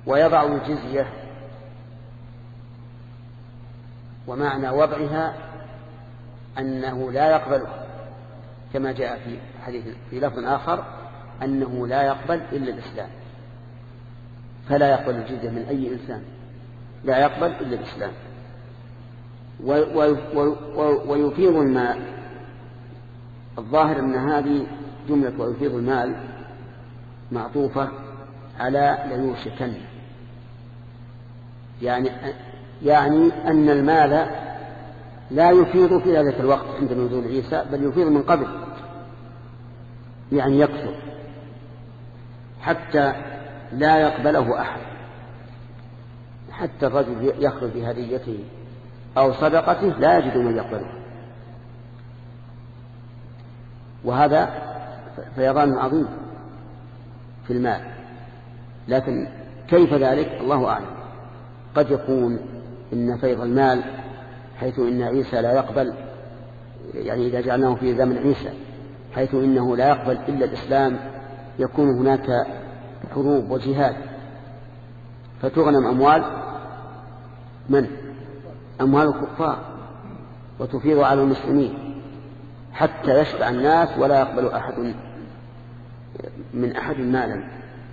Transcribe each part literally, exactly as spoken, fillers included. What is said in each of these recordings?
ويضع الجزية. ومعنى وضعها أنه لا يقبلها، كما جاء في حديث في لفظ آخر أنه لا يقبل إلا الإسلام، فلا يقبل الجزية من أي إنسان، لا يقبل إلا الإسلام. ويفيض المال، الظاهر أن هذه جملة ويفيض المال معطوفة على ليوشكن، يعني يعني أن المال لا يفيض في ذلك الوقت عند نزول عيسى، بل يفيض من قبل، يعني يكثر حتى لا يقبله أحد، حتى الرجل يخرج بهديته أو صدقته لا يجد من يقبله. وهذا فيضان عظيم في المال، لكن كيف ذلك الله أعلم. قد يكون إن فيض المال حيث إن عيسى لا يقبل، يعني إذا جعلناه في زمن عيسى حيث إنه لا يقبل إلا الإسلام، يكون هناك حروب وجهاد، فتغنم أموال من؟ أموال الكفار، وتفيض على المسلمين حتى يشبع الناس ولا يقبل أحد من أحد مالا.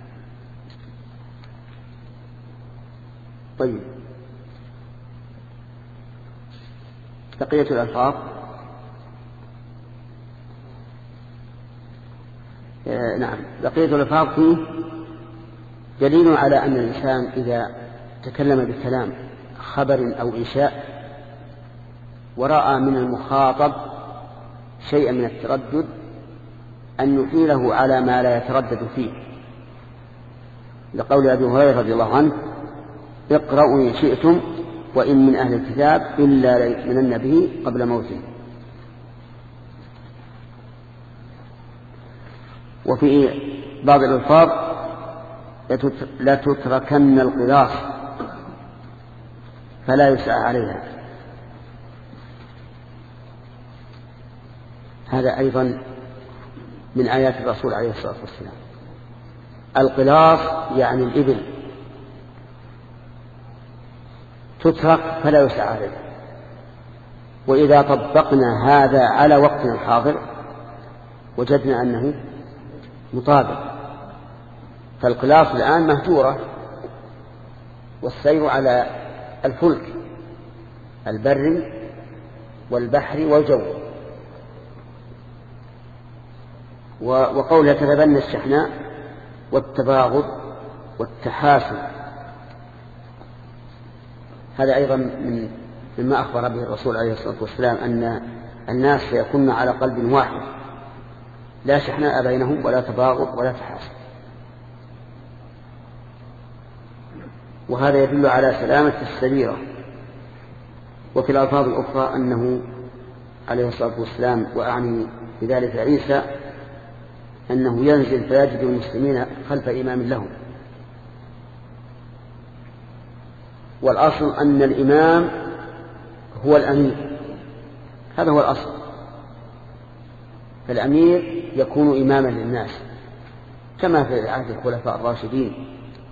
طيب، بقية الألفاظ. آه نعم، بقية الألفاظ فيه دليل على أن الإنسان إذا تكلم بكلام خبر أو إنشاء ورأى من المخاطب شيئا من التردد أن يحيله على ما لا يتردد فيه، لقول أبي هريرة رضي الله عنه: اقرأوا إن شئتم وإن من أهل الكتاب إلا ليؤمنن به قبل موته. وفي بعض الألفاظ: لا تتركن القلاص فلا يسعى عليها. هذا أيضا من آيات الرسول عليه الصلاة والسلام. القلاص يعني الإبل تترك فلا يسعى عليها. وإذا طبقنا هذا على وقتنا الحاضر وجدنا أنه مطابق، فالقلاص الآن مهجورة، والسير على الفلك البري والبحر والجو. وقولها تتبنى الشحناء والتباغض والتحاسد، هذا أيضا من مما أخبر به الرسول عليه الصلاة والسلام أن الناس سيكون على قلب واحد، لا شحناء بينهم ولا تباغض ولا تحاسد. وهذا يدل على سلامة السريرة. وفي الألفاظ الأخرى أنه عليه الصلاة والسلام، وأعني بذلك عيسى، أنه ينزل فيجد المسلمين خلف إمام لهم. والأصل أن الإمام هو الأمير، هذا هو الأصل. فالأمير يكون إماما للناس كما في عهد الخلفاء الراشدين.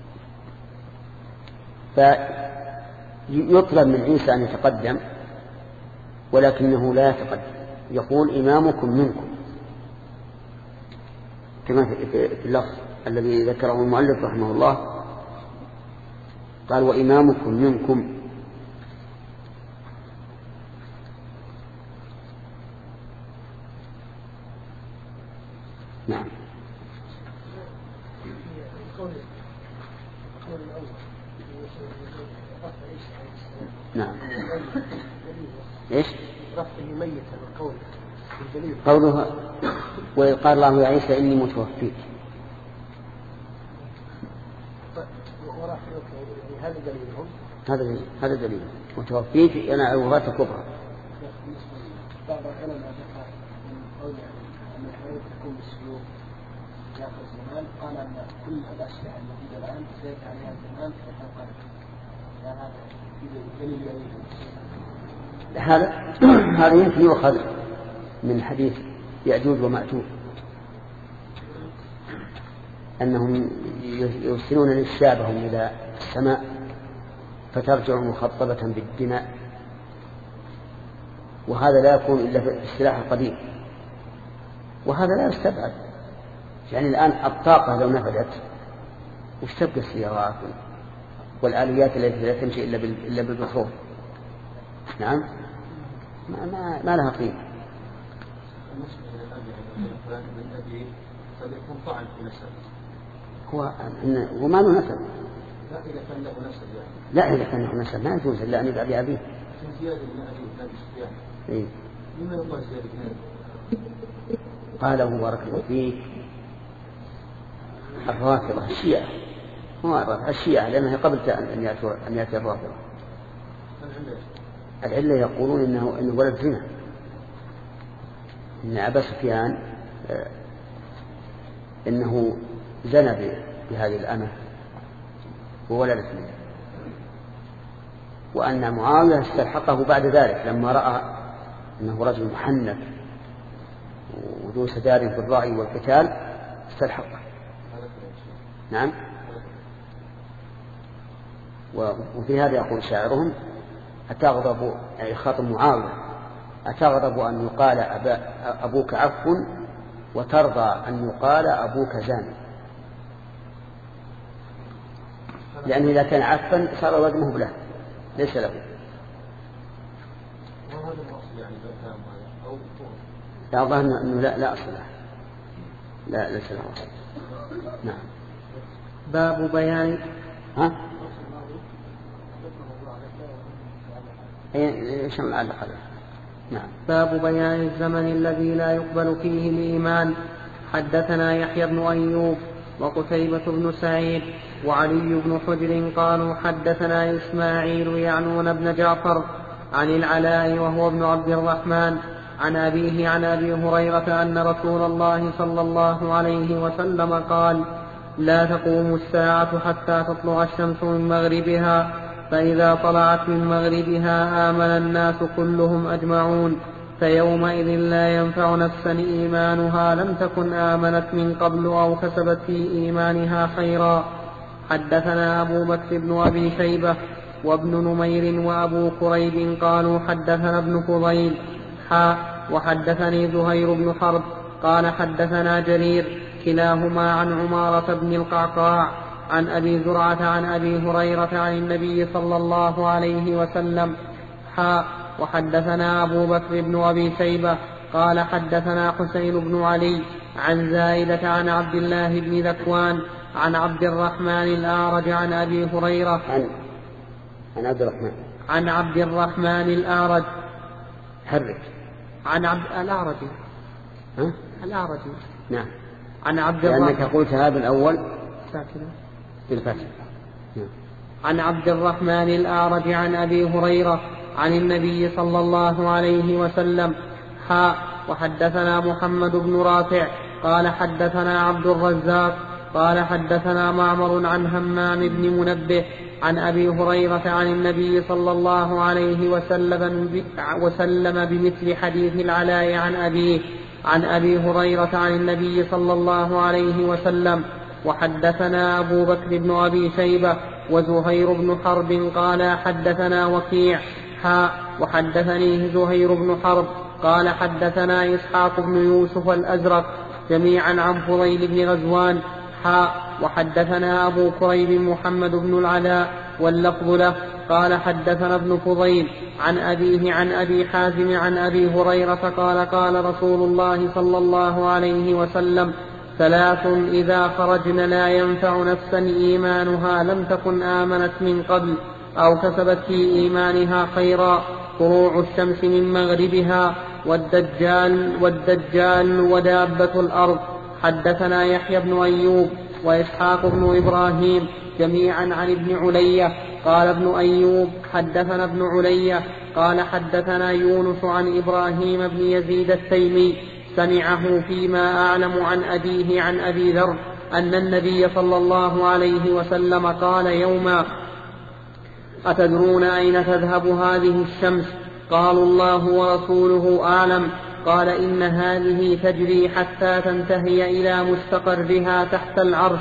فيطلب من عيسى أن يتقدم، ولكنه لا يتقدم، يقول إمامكم منكم، كما في اللفظ الذي ذكره المؤلف رحمه الله، قال: وإمامكم منكم. نعم. نعم. ايش؟ رفعه ميتا القول بالدليل قولها: وإذ قال الله يا عيسى إني متوفيك. هذا دليلهم. هذا دليل هذا دليل متوفيك أنا الوفاة الكبرى. بعض العلماء ذكر من قول أن الحياة تكون بالسيوف يأخذ زمان، قال أن كل الأشياء الموجودة الآن سيأتي عليها الزمان فتنقلب. هذا دليل عليهم. هذا هذا يمكن يؤخذ من حديث يأجوج ومأجوج أنهم يرسلون نسابهم إلى السماء فترجع مخطبة بالدماء، وهذا لا يكون إلا في السلاح القديم، وهذا لا يستبعد. يعني الآن الطاقة لو نفذت وش تبقى السيارات والآليات التي لا تمشي إلا بالبترول؟ نعم، ما, ما, ما لها قيمة. هو وما له نسب. لا إذا كان له نسب يعني. لا إذا كان له نسب ما يجوز إلا أن يبقى بأبيه. زيادة من أبيه نبي سفيان. إيه. لما يقول زيادة من أبيه؟ قال بارك الله فيك الرافضة الشيعة، هو الرافضة الشيعة لأنها قبل أن يأتي أن يأتي الرافضة. العلة يقولون إنه إنه ولد زنا، إن أبا سفيان إنه زنى بهذه الأمة وولدت منه، وأن معاوية استلحقه بعد ذلك لما رأى أنه رجل محنك وذو سداد في الرأي والقتال استلحقه. نعم. وفي هذا يقول شاعرهم أتغضب أي خاطب معاوية أتغضب أن يقال أبوك عفو وترضى أن يقال أبوك زاني، لأنه إذا كان عفوا صار وزنه له ليس له. لا ظهر أنه لا لا أصل له، لا ليس له أصل. نعم. باب بيان ها ايش المعلق عليه؟ نعم. باب بيان الزمن الذي لا يقبل فيه الإيمان. حدثنا يحيى بن أيوب وقتيبة بن سعيد وعلي بن حجر قالوا حدثنا إسماعيل يعنون بن جعفر عن العلاء وهو ابن عبد الرحمن عن أبيه عن أبي هريرة أن رسول الله صلى الله عليه وسلم قال لا تقوم الساعة حتى تطلع الشمس من مغربها، فإذا طلعت من مغربها آمن الناس كلهم أجمعون، فيومئذ لا ينفع نفسا إيمانها لم تكن آمنت من قبل أو كسبت في إيمانها خيرا. حدثنا أبو بكر بن أبي شيبة وابن نمير وأبو قريب قالوا حدثنا ابن فضيل حا وحدثني زهير بن حرب قال حدثنا جرير كلاهما عن عمارة بن القعقاع عن أبي زرعة عن أبي هريرة عن النبي صلى الله عليه وسلم حا وحدثنا أبو بكر بن أبي شيبة قال حدثنا حسين بن علي عن زائدة عن عبد الله بن ذكوان عن عبد الرحمن الأعرج عن أبي هريرة عن عن عبد الرحمن عن عبد الرحمن الأعرج حرك عن عبد الأعرج ها الأعرج نعم عن عبد الرحمن لأنك قلت هذا الأول ساكنة بالفتح. عن عبد الرحمن الأعرج عن أبي هريرة عن النبي صلى الله عليه وسلم حا وحدثنا محمد بن رافع قال حدثنا عبد الرزاق قال حدثنا معمر عن همام بن منبه عن أبي هريرة عن النبي صلى الله عليه وسلم, وسلم بمثل حديث العلاء عن أبيه عن أبي هريرة عن النبي صلى الله عليه وسلم. وحدثنا أبو بكر بن أبي شيبة وزهير بن حرب قال حدثنا وكيع حا وحدثني زهير بن حرب قال حدثنا إسحاق بن يوسف الأزرق جميعا عن فضيل بن غزوان حا وحدثنا أبو كريب محمد بن العلاء واللفظ له قال حدثنا ابن فضيل عن أبيه عن أبي حازم عن أبي هريرة قال قال رسول الله صلى الله عليه وسلم ثلاث إذا خرجن لا ينفع نفسا إيمانها لم تكن آمنت من قبل أو كسبت في إيمانها خيرا طلوع الشمس من مغربها والدجال, والدجال ودابة الأرض. حدثنا يحيى بن أيوب وإسحاق بن إبراهيم جميعا عن ابن علية قال ابن أيوب حدثنا ابن علية قال حدثنا يونس عن إبراهيم بن يزيد التيمي سمعه فيما أعلم عن أبيه عن أبي ذر أن النبي صلى الله عليه وسلم قال يوما أتدرون أين تذهب هذه الشمس؟ قالوا الله ورسوله أعلم. قال إن هذه تجري حتى تنتهي إلى مستقرها تحت العرش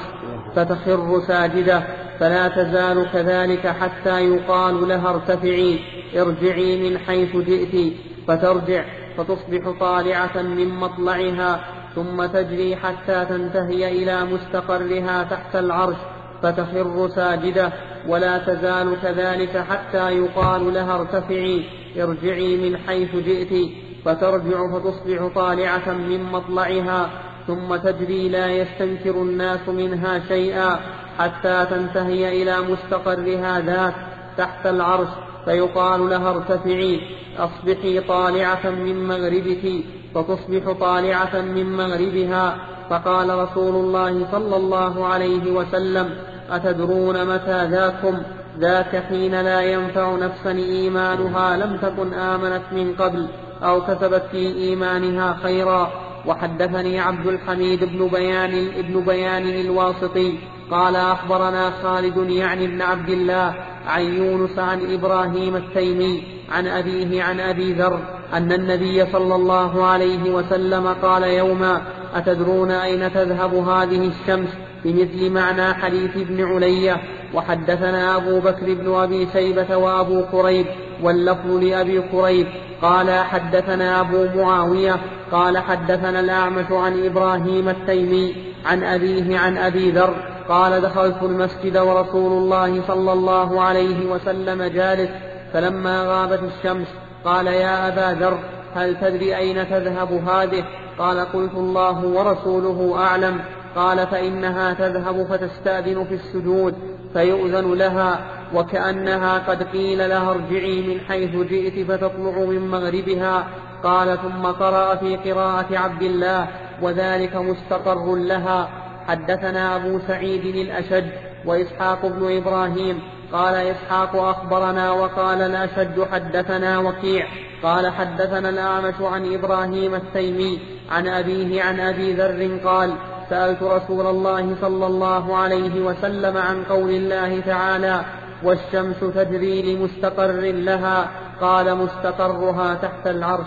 فتخر ساجدة، فلا تزال كذلك حتى يقال لها ارتفعي ارجعي من حيث جئت، فترجع فتصبح طالعة من مطلعها، ثم تجري حتى تنتهي إلى مستقرها تحت العرش فتخر ساجدة، ولا تزال كذلك حتى يقال لها ارتفعي ارجعي من حيث جئت، فترجع فتصبح طالعة من مطلعها، ثم تجري لا يستنكر الناس منها شيئا حتى تنتهي إلى مستقرها ذاك تحت العرش، فيقال لها ارتفعي أصبحي طالعة من مغربك، فتصبح طالعة من مغربها. فقال رسول الله صلى الله عليه وسلم: أتدرون متى ذاكم؟ ذاك حين لا ينفع نفسا إيمانها لم تكن آمنت من قبل أو كسبت في إيمانها خيرا. وحدثني عبد الحميد بن بيان, ابن بيان الواسطي قال أخبرنا خالد يعني ابن عبد الله عن يونس عن إبراهيم التيمي عن أبيه عن أبي ذر أن النبي صلى الله عليه وسلم قال يوما: أتدرون أين تذهب هذه الشمس؟ بمثل معنى حديث ابن علية. وحدثنا أبو بكر بن أبي شيبة وأبو قريب واللفظ لأبي قريب قال حدثنا أبو معاوية قال حدثنا الأعمش عن إبراهيم التيمي عن أبيه عن أبي ذر قال: دخلت المسجد ورسول الله صلى الله عليه وسلم جالس، فلما غابت الشمس قال: يا أبا ذر، هل تدري أين تذهب هذه؟ قال: قلت: الله ورسوله أعلم. قال: فإنها تذهب فتستأذن في السجود فيؤذن لها، وكأنها قد قيل لها ارجعي من حيث جئت فتطلع من مغربها. قال: ثم قرأ في قراءة عبد الله: وذلك مستقر لها. حدثنا أبو سعيد الأشج وإسحاق بن إبراهيم قال إسحاق أخبرنا وقال الأشج حدثنا وكيع قال حدثنا الأعمش عن إبراهيم التيمي عن أبيه عن أبي ذر قال: سألت رسول الله صلى الله عليه وسلم عن قول الله تعالى: والشمس تجري لمستقر لها، قال: مستقرها تحت العرش.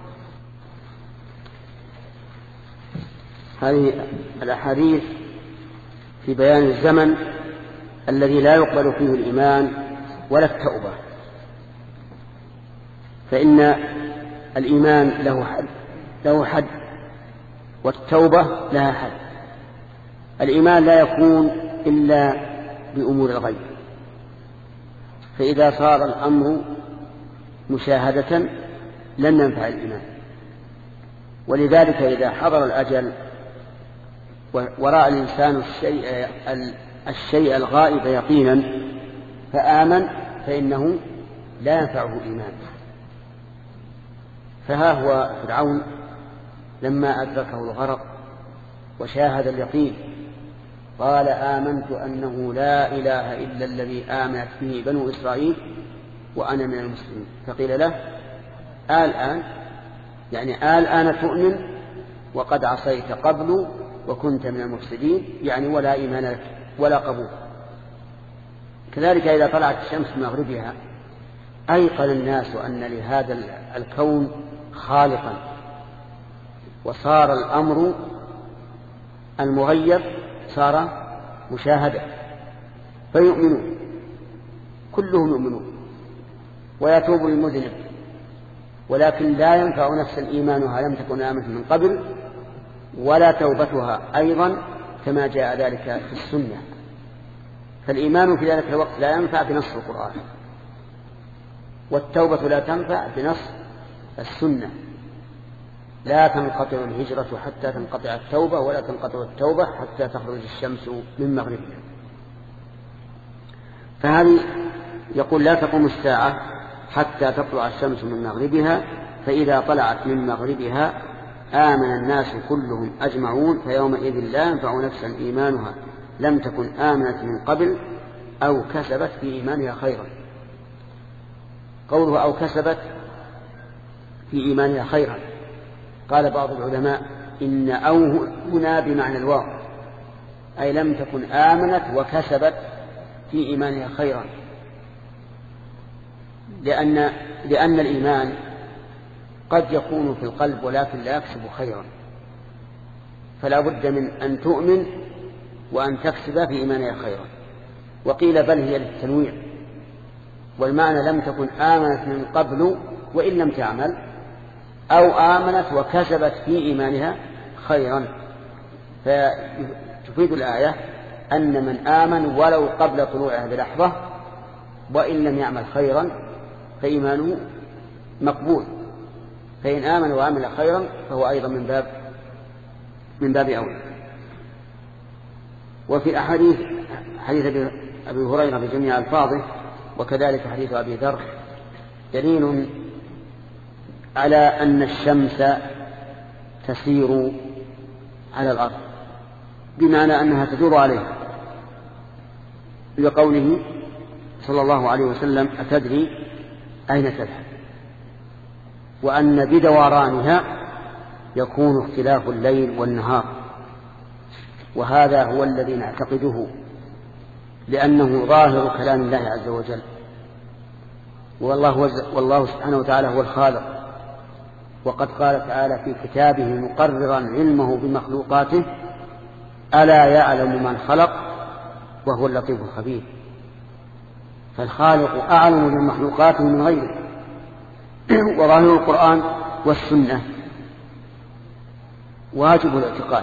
هذه الأحاديث في بيان الزمن الذي لا يقبل فيه الإيمان ولا التوبة، فإن الإيمان له حد له حد والتوبة لها حد. الإيمان لا يكون إلا بأمور الغيب، فإذا صار الأمر مشاهدة لن ينفع الإيمان. ولذلك إذا حضر الأجل ورأى الإنسان الشيء, الشيء الغائب يقينا فآمن فإنه لا ينفعه إيمان. فها هو فرعون لما أدركه الغرق وشاهد اليقين قال: آمنت أنه لا إله إلا الذي آمنت به بنو إسرائيل وأنا من المسلمين. فقيل له: الآن يعني الآن تؤمن وقد عصيت قبل وكنت من المفسدين، يعني ولا إيمان لك ولا قبول. كذلك إذا طلعت الشمس من مغربها أيقن الناس أن لهذا الكون خالقا، وصار الأمر المغيب صار مشاهدة، فيؤمنون كلهم يؤمنون ويتوب المذنب، ولكن لا ينفع نفسا إيمانها لم تكن آمنت من قبل ولا توبتها أيضا كما جاء ذلك في السنة. فالإيمان في ذلك الوقت لا ينفع بنص القرآن، والتوبة لا تنفع بنص السنة. لا تنقطع الهجرة حتى تنقطع التوبة، ولا تنقطع التوبة حتى تخرج الشمس من مغربها. فهذه يقول: لا تقوم الساعة حتى تطلع الشمس من مغربها، فإذا طلعت من مغربها آمن الناس كلهم أجمعون، فيومئذ لا ينفع نفسا إيمانها لم تكن آمنت من قبل أو كسبت في إيمانها خيرا. قوله أو كسبت في إيمانها خيرا، قال بعض العلماء إن أو هنا بمعنى الواو، أي لم تكن آمنت وكسبت في إيمانها خيرا، لأن, لأن الإيمان قد يكون في القلب ولكن لا يكسب خيرا، فلا بد من أن تؤمن وأن تكسب في إيمانها خيرا. وقيل بل هي للتنويع، والمعنى لم تكن آمنت من قبل وإن لم تعمل، أو آمنت وكسبت في إيمانها خيرا. فتفيد الآية أن من آمن ولو قبل طلوعها بلحظة وإن لم يعمل خيرا فإيمانه مقبول، فإن آمن وعمل خيرا فهو أيضا من باب من باب أولى. وفي الأحاديث حديث أبي هريرة بجميع ألفاظه وكذلك حديث أبي ذر دليل على أن الشمس تسير على الأرض، بمعنى أنها تدور عليها، بقوله صلى الله عليه وسلم أتدري أين تذهب، وأن بدورانها يكون اختلاف الليل والنهار، وهذا هو الذي نعتقده لأنه ظاهر كلام الله عز وجل. والله, والله سبحانه وتعالى هو الخالق، وقد قال تعالى في كتابه مقررا علمه بمخلوقاته ألا يعلم من خلق وهو اللطيف الخبير. فالخالق أعلم من مخلوقاته من غيره. وظاهر القرآن والسنة واجب الاعتقاد،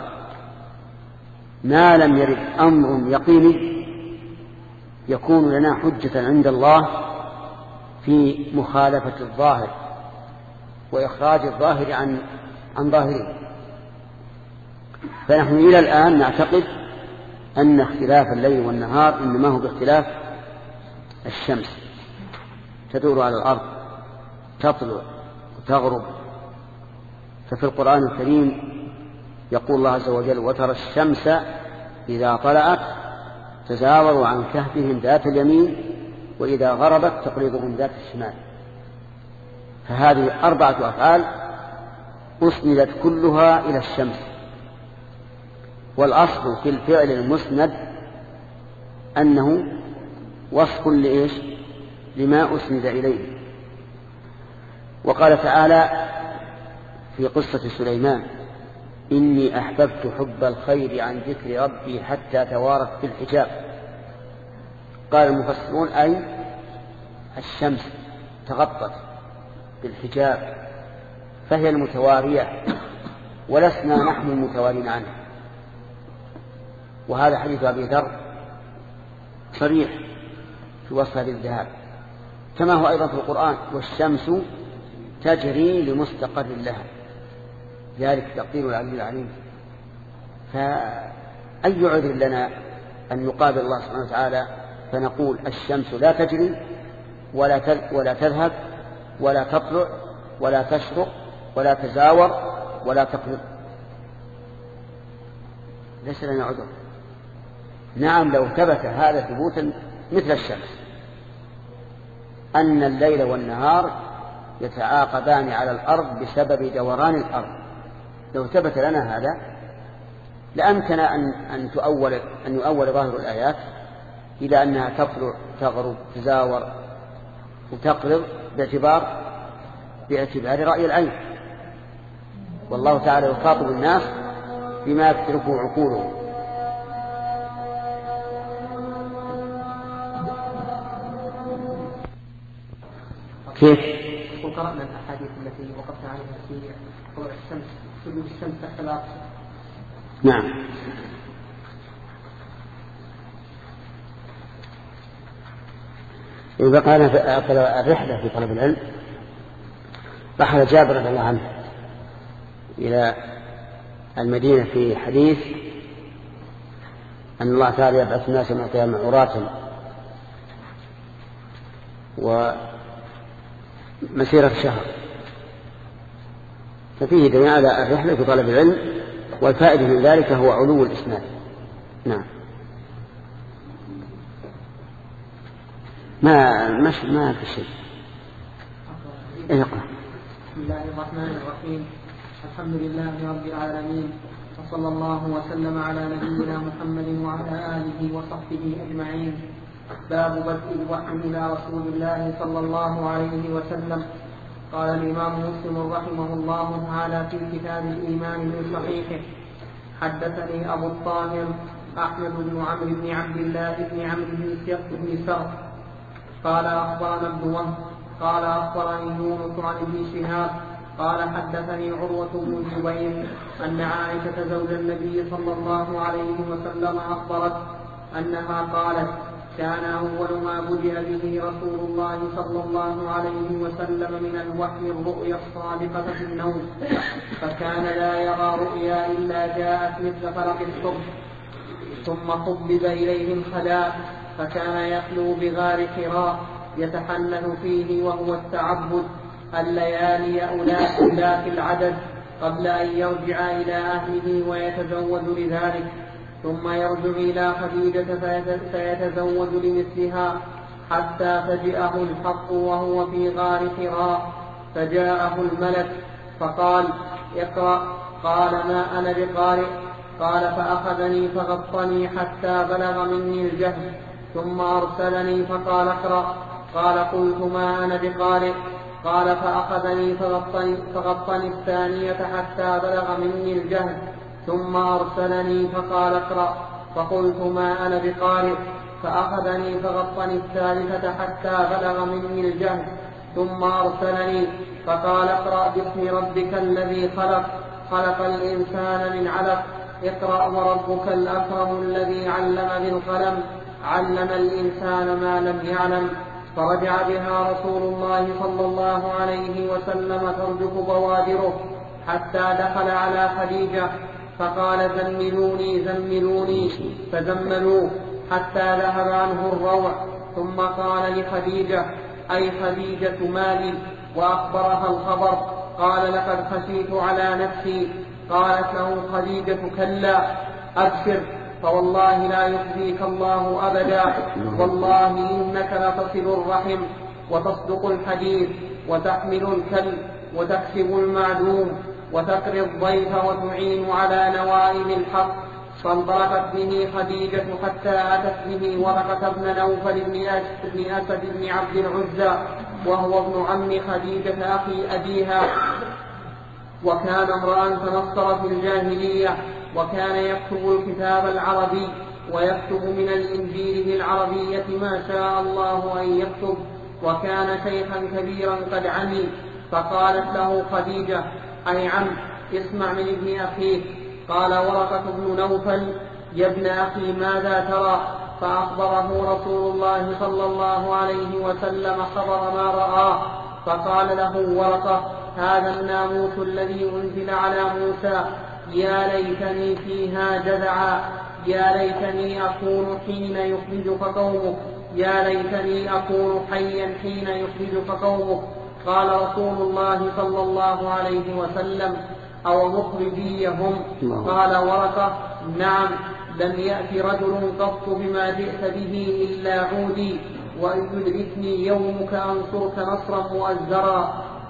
ما لم يرد أمر يقيني يكون لنا حجة عند الله في مخالفة الظاهر وإخراج الظاهر عن عن ظاهره. فنحن إلى الآن نعتقد أن اختلاف الليل والنهار إنما هو باختلاف الشمس، تدور على الأرض تطلع وتغرب. ففي القرآن الكريم يقول الله عز وجل وترى الشمس إذا طلعت تزاور عن كهفهم ذات اليمين وإذا غربت تقرضهم ذات الشمال. فهذه أربعة أفعال أسندت كلها إلى الشمس، والأصل في الفعل المسند أنه وصف لإيش؟ لما أسند إليه. وقال تعالى في قصة سليمان إني أحببت حب الخير عن ذكر ربي حتى توارت في الحجاب. قال المفسرون أي الشمس تغطت بالحجاب فهي المتوارية ولسنا نحن المتوارين عنه. وهذا حديث أبي ذر صريح في وصف هذه الذهاب، كما هو أيضا في القرآن والشمس تجري لمستقر لها، ذلك تقدير العلي العليم. فأي عذر لنا أن نقابل الله سبحانه وتعالى فنقول الشمس لا تجري ولا ولا تذهب ولا تطلع ولا تشرق ولا تزاور ولا تقلب؟ ليس لنا عذر. نعم لو ثبت هذا ثبوتا مثل الشمس أن الليل والنهار يتعاقبان على الأرض بسبب دوران الأرض، لو ثبت لنا هذا لأمكن أن أن تؤول أن يؤول ظاهر الآيات إلى أنها تطلع تغرب تزاور وتقلب باعتبار باعتبار رأي العين، والله تعالى يخاطب الناس بما تتركه عقولهم. كيف؟ وقرأنا الأحاديث التي وقفنا عليها في طلوع الشمس سجود الشمس تحت الأقصى. نعم. إذا كان الرحلة في طلب العلم رحل جابر رضي الله عنه إلى المدينة في حديث أن الله تعالى يبعث الناس من القيامة عراة ومسيرة شهر، ففيه دليل على الرحلة في طلب العلم، والفائدة من ذلك هو علو الإسناد. نعم. ما مش ما في شيء. اقرأ. بسم الله الرحمن الرحيم. الحمد لله رب العالمين، وصلى الله وسلم على نبينا محمد وعلى آله وصحبه أجمعين. باب بدء الوحي إلى رسول الله صلى الله عليه وسلم. قال الإمام مسلم رحمه الله تعالى في كتاب الإيمان من صحيحه: حدثني أبو الطاهر أحمد بن عمرو بن عبد الله بن عمرو بن سرح قال أخبرنا ابن وهب قال أخبرني يونس عن ابن شهاب قال حدثني عروة بن الزبير أن عائشة زوج النبي صلى الله عليه وسلم أخبرت أنها قالت كان أول ما بدأ به رسول الله صلى الله عليه وسلم من الوحي الرؤيا الصادقة في النوم، فكان لا يرى رؤيا إلا جاءت مثل فلق الصبح، ثم حبب إليه الخلاء فكان يخلو بغار حراء يتحنث فيه وهو التعبد الليالي أولاك أولاك العدد قبل أن يرجع إلى أهله ويتزوج لذلك، ثم يرجع إلى خديجة فيتزوج لمثلها حتى فجأه الحق وهو في غار حراء، فجاءه الملك فقال اقرأ، قال ما أنا بقارئ، قال فأخذني فغطني حتى بلغ مني الجهل، ثم أرسلني فقال اقرأ، قال قلت ما أنا بقارئ، قال فأخذني فغطني, فغطني الثانية حتى بلغ مني الجهل، ثم أرسلني فقال اقرأ، فقلت ما أنا بقارئ، فأخذني فغطني الثالثة حتى بلغ مني الجهل، ثم أرسلني فقال اقرأ باسم ربك الذي خلق خلق الإنسان من علق، اقرأ وربك الأكرم الذي علم بالقلم علم الإنسان ما لم يعلم. فرجع بها رسول الله صلى الله عليه وسلم ترجف بوادره حتى دخل على خديجة فقال زملوني زملوني، فزملوه حتى ذهب عنه الروع، ثم قال لخديجة أي خديجة مالي، وأخبرها الخبر. قال لقد خشيت على نفسي. قالت له خديجة كلا أبشر، فوالله لا يخزيك الله أبدا، والله إنك لتصل الرحم وتصدق الحديث وتحمل الكلب وتكسب المعدوم وتقري الضيف وتعين على نوائب الحق. فانطلقت به خديجة حتى أتت به ورقة بن نوفل بن أسد بن عبد العزى، وهو ابن عم خديجة أخي أبيها، وكان امرأ تنصر في الجاهلية، وكان يكتب الكتاب العربي ويكتب من الإنجيل بالعربية ما شاء الله أن يكتب، وكان شيخا كبيرا قد عمي. فقالت له خديجة أي عم اسمع من ابن أخيك. قال ورقة بن نوفل يا ابن أخي ماذا ترى؟ فأخبره رسول الله صلى الله عليه وسلم خبر ما رآه. فقال له ورقة هذا الناموس الذي أنزل على موسى، يا ليتني فيها جذعا، يا ليتني أكون حين يخرجك قومك، يا ليتني أكون حيا حين يخرجك قومك. قال رسول الله صلى الله عليه وسلم أو مخرجيهم؟ قال ورقة نعم، لم يأت رجل قط بما جئت به إلا عودي، وإن يدركني يومك أنصرك نصرا مؤزرا.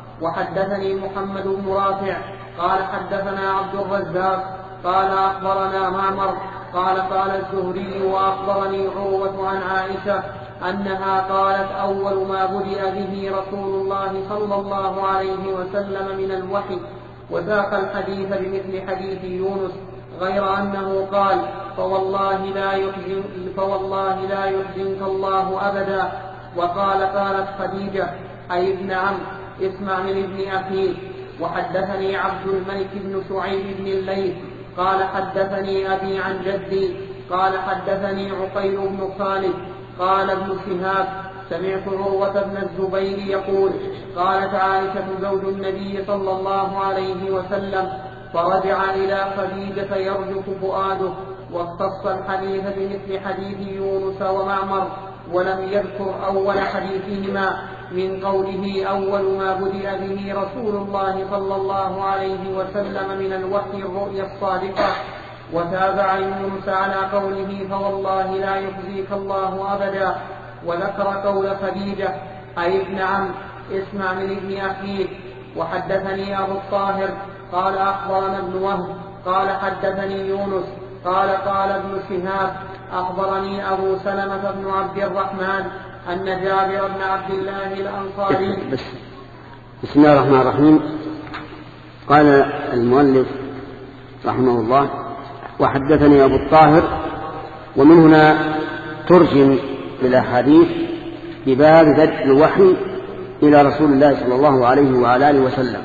وحدثني محمد بن رافع قال حدثنا عبد الرزاق قال أخبرنا معمر قال قال الزهري وأخبرني عروة عن عائشة أنها قالت أول ما بدأ به رسول الله صلى الله عليه وسلم من الوحي، وساق الحديث بمثل حديث يونس، غير أنه قال فوالله لا يحزن فوالله لا يحزنك الله أبدا. وقال قالت خديجة أي ابن عم اسمع من ابن أخيك. وحدثني عبد الملك بن شعيب بن الليث قال حدثني أبي عن جدي قال حدثني عقيل بن خالد قال ابن شهاب سمعت عروة بن الزبير يقول قالت عائشة زوج النبي صلى الله عليه وسلم فرجع إلى خديجة يرجف فؤاده، واختص الحديث بمثل حديث يونس ومعمر، ولم يذكر أول حديثهما من قوله أول ما بدأ به رسول الله صلى الله عليه وسلم من الوحي الرؤيا الصادقة. وتابع يونس على قوله فوالله لا يخزيك الله أبدا، وذكر قول خديجة أي ابن عم اسمع من ابن أخيك. وحدثني أبو الطاهر قال أخبرنا ابن وهب قال حدثني يونس قال قال ابن شهاب أخبرني أبو سلمة بن عبد الرحمن أن جابر بن عبد الله الأنصاري. بسم الله الرحمن الرحيم. قال المؤلف رحمه الله وحدثني أبو الطاهر ومن هنا ترجم للأحاديث بباب بدء الوحي إلى رسول الله صلى الله عليه وعلى آله وسلم.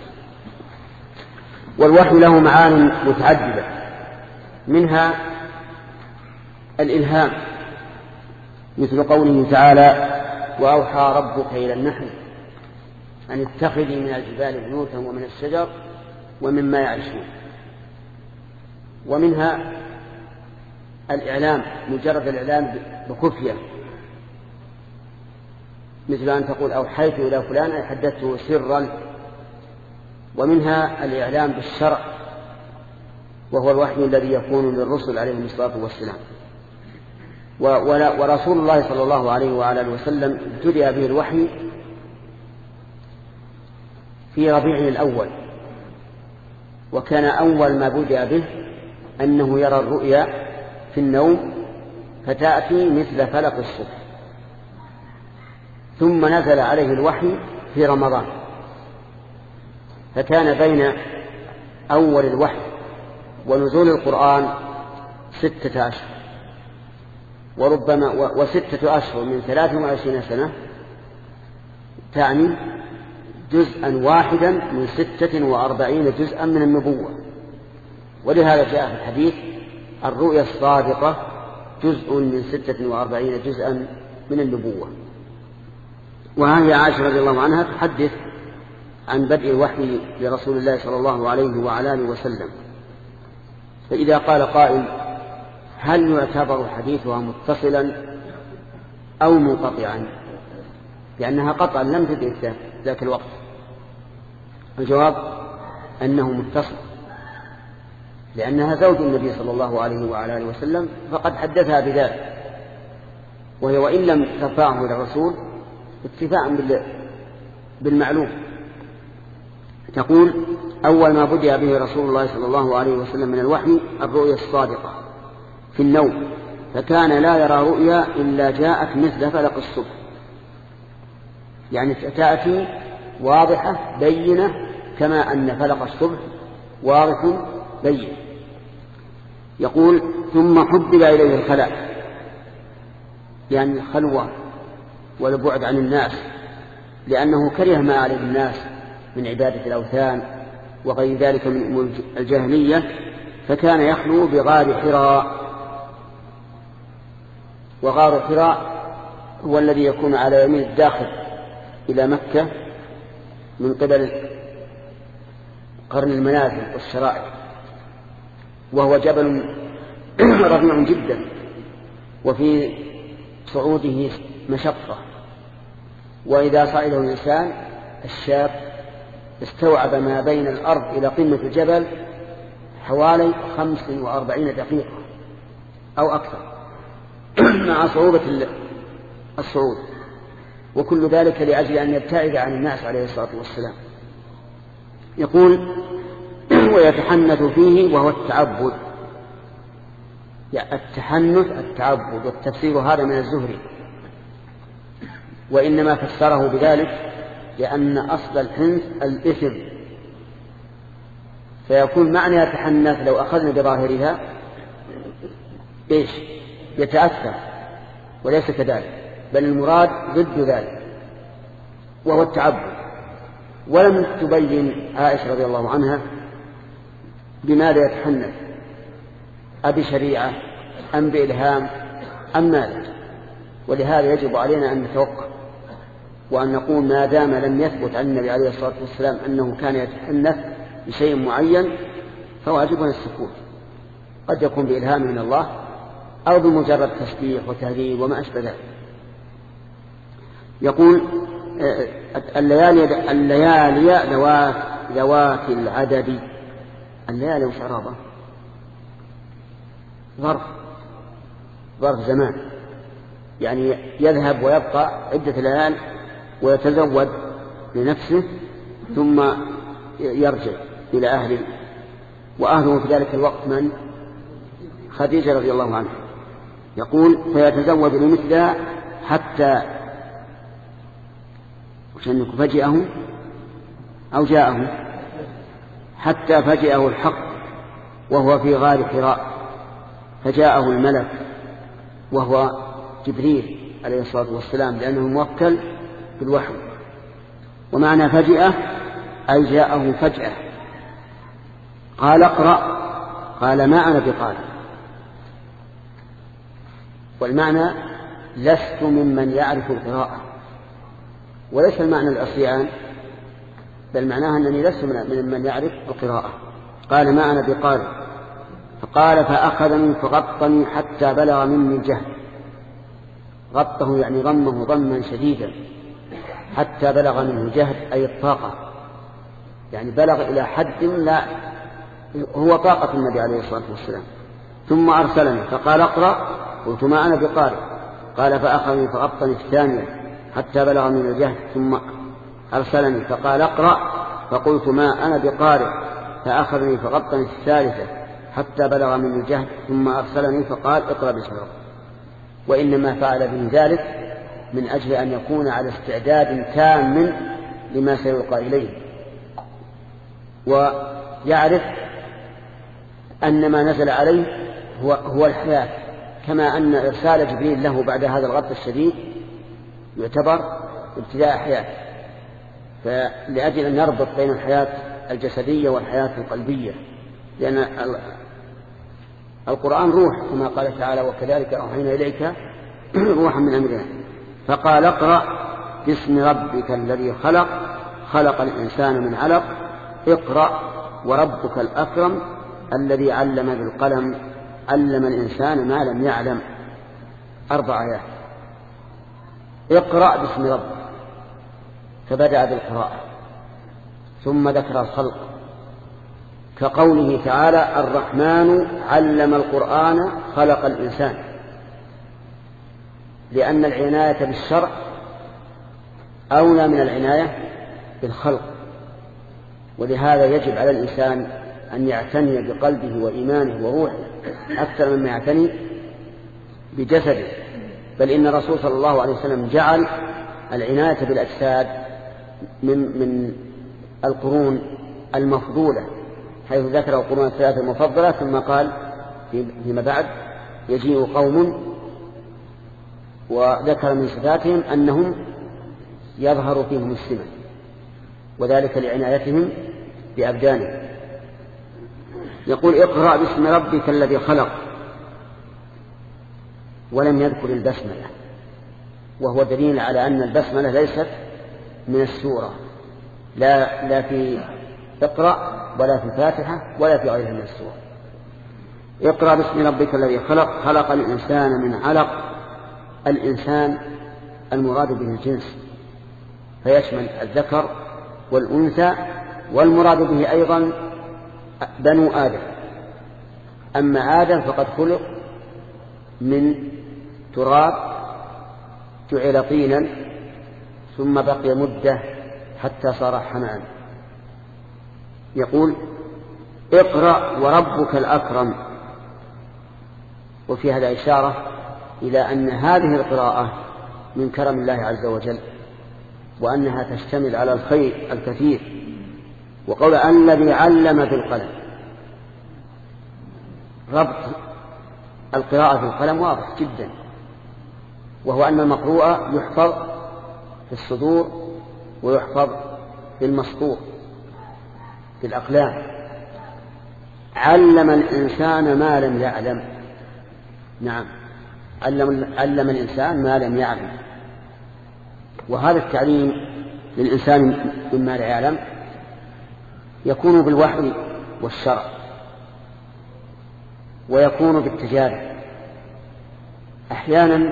والوحي له معان متعددة، منها الإلهام، مثل قوله تعالى: وأوحى ربك إلى النحل أن اتخذي من الجبال بيوتا ومن الشجر ومما يعرشون. ومنها الإعلام، مجرد الإعلام بخفية، مثل أن تقول أوحيت إلى فلان أي حدثته سرا. ومنها الإعلام بالشرع، وهو الوحي الذي يكون للرسل عليهم الصلاة والسلام. ورسول الله صلى الله عليه وعلى آله وسلم ابتدأ به الوحي في ربيع الأول، وكان أول ما بدأ به أنه يرى الرؤيا في النوم فتأتي مثل فلق الصبح، ثم نزل عليه الوحي في رمضان، فكان بين أول الوحي ونزول القرآن ستة أشهر، وربما وستة أشهر من ثلاث وعشرين سنة تعني جزءا واحدا من ستة وأربعين جزءا من النبوة. ولهذا جاء في الحديث: الرؤيا الصادقة جزء من ستة وأربعين جزءا من النبوة. وهي عائشة رضي الله عنها تحدث عن بدء الوحي لرسول الله صلى الله عليه وعلى آله وسلم. فإذا قال قائل: هل يعتبر حديثها متصلا أو منقطعا؟ لأنها قطعا لم تدرك ذاك الوقت. الجواب أنه متصل، لأنها زوج النبي صلى الله عليه وعلى آله وسلم، فقد حدثها بذلك، وهي وإن لم ترفعه إلى الرسول اتفاعا بالمعلوم. تقول: أول ما بدأ به رسول الله صلى الله عليه وسلم من الوحي الرؤيا الصادقة في النوم، فكان لا يرى رؤيا إلا جاءت مثل فلق الصبح، يعني تأتي واضحة بينة كما أن فلق الصبح واضح بين. يقول: ثم حبب إليه الخلاء، يعني الخلوة والبعد عن الناس، لأنه كره ما عليه الناس من عبادة الأوثان وغير ذلك من أمور الجاهلية، فكان يخلو بغار حراء. وغار حراء هو الذي يكون على يمين الداخل إلى مكة من قبل قرن المنازل والشرائع، وهو جبل رفيع جدا، وفي صعوده مشقة، وإذا صعده الإنسان الشاب استوعب ما بين الأرض إلى قمة الجبل حوالي خمس وأربعين دقيقة أو أكثر مع صعوبة الصعود، وكل ذلك لأجل أن يبتعد عن الناس عليه الصلاة والسلام. يقول: ويتحنث فيه وهو التعبد. يعني التحنث التعبد، والتفسير هذا من الزهري، وإنما فسره بذلك لأن أصل الحنث الإثم، فيكون معنى يتحنث لو أخذنا بظاهرها إيش؟ يتأثر، وليس كذلك، بل المراد ضد ذلك وهو التعبد. ولم تبين عائشة رضي الله عنها بماذا يتحنث، أبي شريعة أم بإلهام أم ماذا، ولهذا يجب علينا أن نتوقف وأن نقول ما دام لم يثبت عن النبي عليه الصلاة والسلام أنه كان يتحنث بشيء معين فواجبنا السكوت، قد يكون بإلهام من الله أو بمجرد تسبيح وتهذيب وما أشبه ذلك. يقول: الليالي الليالي ذوات ذوات العدد. الليالي وش عرابة؟ ظرف ظرف زمان، يعني يذهب ويبقى عدة ليال ويتزود لنفسه ثم يرجع إلى أهله، وأهله في ذلك الوقت من؟ خديجة رضي الله عنها. يقول: فيتزود لمثلها حتى وشأنك فجأه أو جاءه، حتى فجأه الحق وهو في غار حراء، فجاءه الملك وهو جبريل عليه الصلاة والسلام لأنه موكل بالوحي. ومعنى فجأة أي جاءه فجأة. قال اقرأ قال ما أنا بقارئ. والمعنى لست ممن يعرف القراءة، وليس المعنى العصيان، بل معناها أنني لست ممن يعرف القراءة. قال ما أنا بقارئ. فقال فأخذني فغطني حتى بلغ مني الجهد. غطه يعني ضمه ضما شديدا حتى بلغ منه الجهد أي الطاقة، يعني بلغ إلى حد لا هو طاقة النبي عليه الصلاة والسلام. ثم أرسلني فقال اقرأ قلت ما أنا بقارئ. قال فأخذني فغطني في الثانية حتى بلغ من الجهد. ثم أرسلني فقال اقرأ فقلت ما أنا بقارئ. فأخذني فغطني في الثالثة حتى بلغ من الجهد. ثم أرسلني فقال اقرأ باسم ربك. وإنما فعل به ذلك من أجل أن يكون على استعداد تام لما سيلقى إليه، ويعرف أن ما نزل عليه هو, هو الحياة، كما أن إرسال جبريل له بعد هذا الغط الشديد يعتبر ابتداء حياة. فلأجل أن نربط بين الحياة الجسدية والحياة القلبية، لأن القرآن روح كما قال تعالى وكذلك أوحينا إليك روحا من أمرنا. فقال اقرأ باسم ربك الذي خلق خلق الإنسان من علق اقرأ وربك الأكرم الذي علم بالقلم علم الإنسان ما لم يعلم. أربع آيات. اقرأ باسم ربك، فبدأ بالقراءة ثم ذكر الخلق كقوله تعالى الرحمن علم القرآن خلق الإنسان، لأن العناية بالشرع أولى من العناية بالخلق. ولهذا يجب على الإنسان أن يعتني بقلبه وإيمانه وروحه أكثر مما يعتني بجسده. بل إن الرسول صلى الله عليه وسلم جعل العناية بالأجساد من, من القرون المفضولة، حيث ذكر القرون الثلاثة المفضلة ثم قال فيما بعد يجيء قوم وذكر من صفاتهم أنهم يظهر فيهم السمن، وذلك لعنايتهم بأبدانهم. يقول اقرأ باسم ربك الذي خلق، ولم يذكر البسملة، وهو دليل على أن البسملة ليست من السورة، لا, لا في اقرأ ولا في فاتحة ولا في غيرها من السورة. اقرأ باسم ربك الذي خلق خلق الإنسان من علق. الإنسان المراد به الجنس، فيشمل الذكر والأنثى، والمراد به أيضا بنو آدم. أما آدم فقد خلق من تراب جعل طينا ثم بقي مدة حتى صار حماء. يقول اقرأ وربك الأكرم. وفي هذا إشارة إلى أن هذه القراءة من كرم الله عز وجل، وأنها تشتمل على الخير الكثير. وقول الذي علم بالقلم، ربط القراءة في القلم واضح جدا، وهو أن المقروء يحفظ في الصدور ويحفظ في المسطور في الأقلام. علم الإنسان ما لم يعلم. نعم، علم, علم الإنسان ما لم يعلم. وهذا التعليم للإنسان مما لا يعلم يكون بالوحي والشرع، ويكون بالتجارب. أحيانا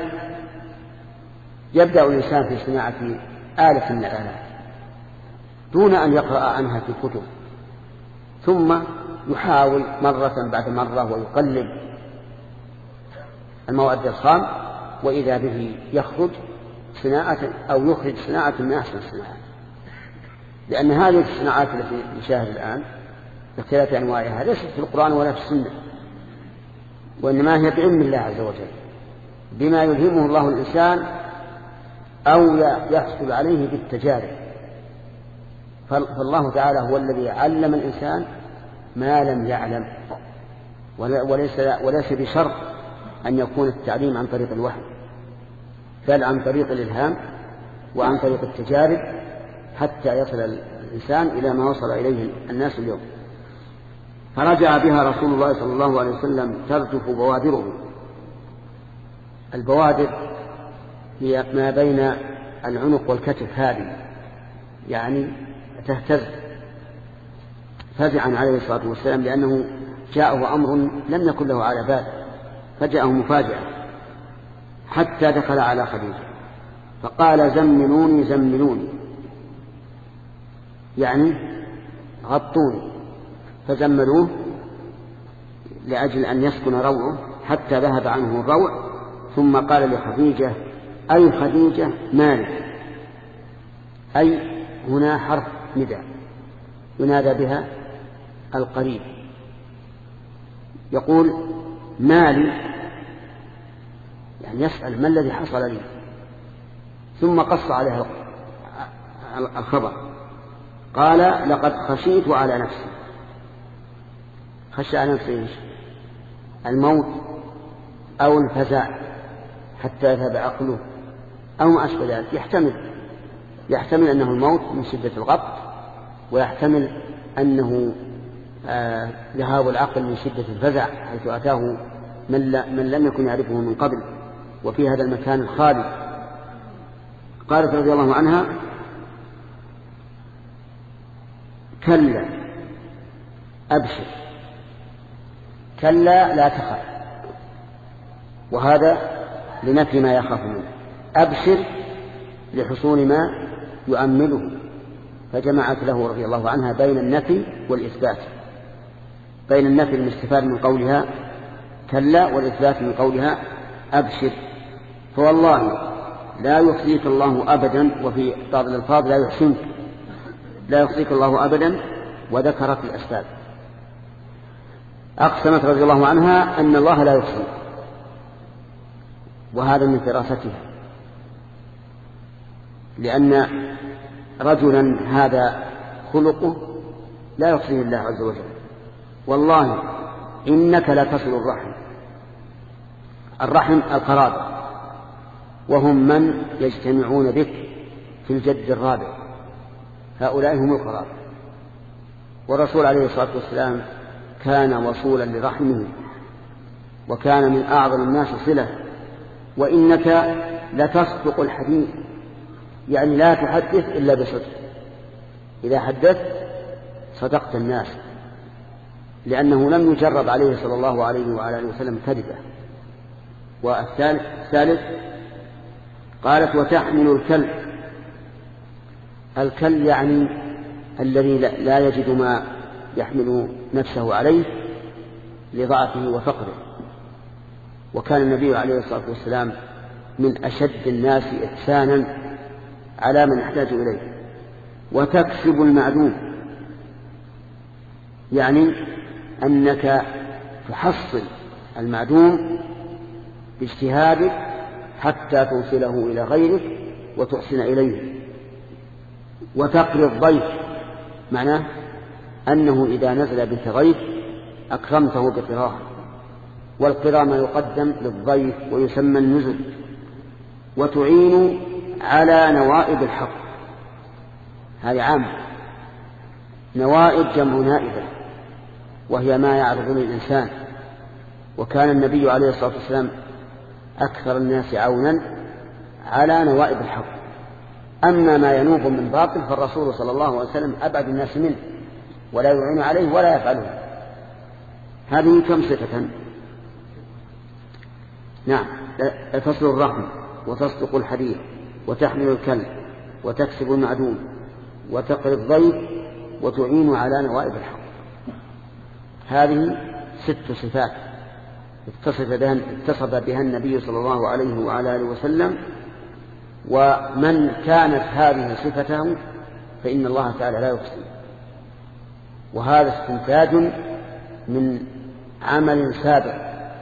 يبدأ الإنسان في صناعة آلة من الآلات دون أن يقرأ عنها في كتب، ثم يحاول مرة بعد مرة ويقلب المواد الخام، وإذا به يخرج صناعة أو يخرج صناعة من أحسن الصناعات. لأن هذه الصناعات التي نشاهد الآن باختلاف أنواعها ليست في القرآن ولا في السنة، وإنما هي بعلم الله عز وجل، بما يلهمه الله الإنسان أو يحصل عليه بالتجارب. فالله تعالى هو الذي علم الإنسان ما لم يعلم، وليس, وليس بشرط أن يكون التعليم عن طريق الوحي، بل عن طريق الإلهام وعن طريق التجارب، حتى يصل الإنسان إلى ما وصل إليه الناس اليوم. فرجع بها رسول الله صلى الله عليه وسلم ترجف بوادره. البوادر هي ما بين العنق والكتف، هذه يعني تهتز. فزعا عليه الصلاة والسلام لأنه جاءه أمر لم يكن له على بال، فجاءه مفاجأة، حتى دخل على خديجة فقال زملوني زملوني، يعني غطوني، فزملوه لأجل أن يسكن روعه حتى ذهب عنه الروع. ثم قال لخديجة أي خديجة مالك، أي هنا حرف نداء ينادى بها القريب، يقول مالي، يعني يسأل ما الذي حصل لي. ثم قص عليها الخبر، قال لقد خشيت على نفسي. خشى على نفسه الموت أو الفزع حتى يذهب عقله أو ما أشبه ذلك. يحتمل يحتمل أنه الموت من شدة الغط، ويحتمل أنه آه ذهاب العقل من شدة الفزع حيث أتاه من, من لم يكن يعرفه من قبل وفي هذا المكان الخالي. قالت رضي الله عنها كلا أبشر، كلا لا تخف، وهذا لنفي ما يخاف منه. أبشر لحصول ما يؤمله، فجمعت له رضي الله عنها بين النفي والإثبات، بين النفي المستفاد من قولها كلا والإثبات من قولها أبشر. فوالله لا يخزيك الله أبدا، وفي بعض الألفاظ لا يحسنك، لا يخزيك الله أبدا، وذكرت الأسباب. أقسمت رضي الله عنها أن الله لا يخزيك، وهذا من فراستها، لأن رجلا هذا خلقه لا يخزيه الله عز وجل. والله إنك لا تصل الرحم، الرحم القرابة، وهم من يجتمعون بك في الجد الرابع، هؤلاء هم القرابة. والرسول عليه الصلاة والسلام كان وصولا لرحمه، وكان من أعظم الناس صلة. وإنك لتصدق الحديث، يعني لا تحدث إلا بصدق، إذا حدثت صدقت الناس، لأنه لم يجرب عليه صلى الله عليه وعلى آله وسلم كذبة. والثالث الثالث قالت وتحمل الكلب. الكلب يعني الذي لا يجد ما يحمل نفسه عليه لضعفه وفقره. وكان النبي عليه الصلاة والسلام من أشد الناس إحسانا على من احتاج إليه. وتكسب المعدوم، يعني أنك تحصل المعدوم باجتهادك حتى توصله إلى غيرك وتحسن إليه. وتقري الضيف، معناه أنه إذا نزل بك ضيف أكرمته بقراه، والقرى ما يقدم للضيف ويسمى النزل. وتعين على نوائب الحق، هذه عامة. نوائب جمع نائبة، وهي ما يعرض للإنسان. وكان النبي عليه الصلاة والسلام أكثر الناس عونا على نوائب الحق. أما ما ينوب من باطل فالرسول صلى الله عليه وسلم أبعد الناس منه، ولا يعين عليه ولا يفعله. هذه كم صفة؟ نعم، تصل الرحم، وتصدق الحديث، وتحمل الكلب، وتكسب المعدوم، وتقري الضيف، وتعين على نوائب الحق. هذه ست صفات اتصف بها, اتصف بها النبي صلى الله عليه وعلى آله وسلم. ومن كانت هذه صفته فإن الله تعالى لا يحصي. وهذا استنتاج من عمل سابق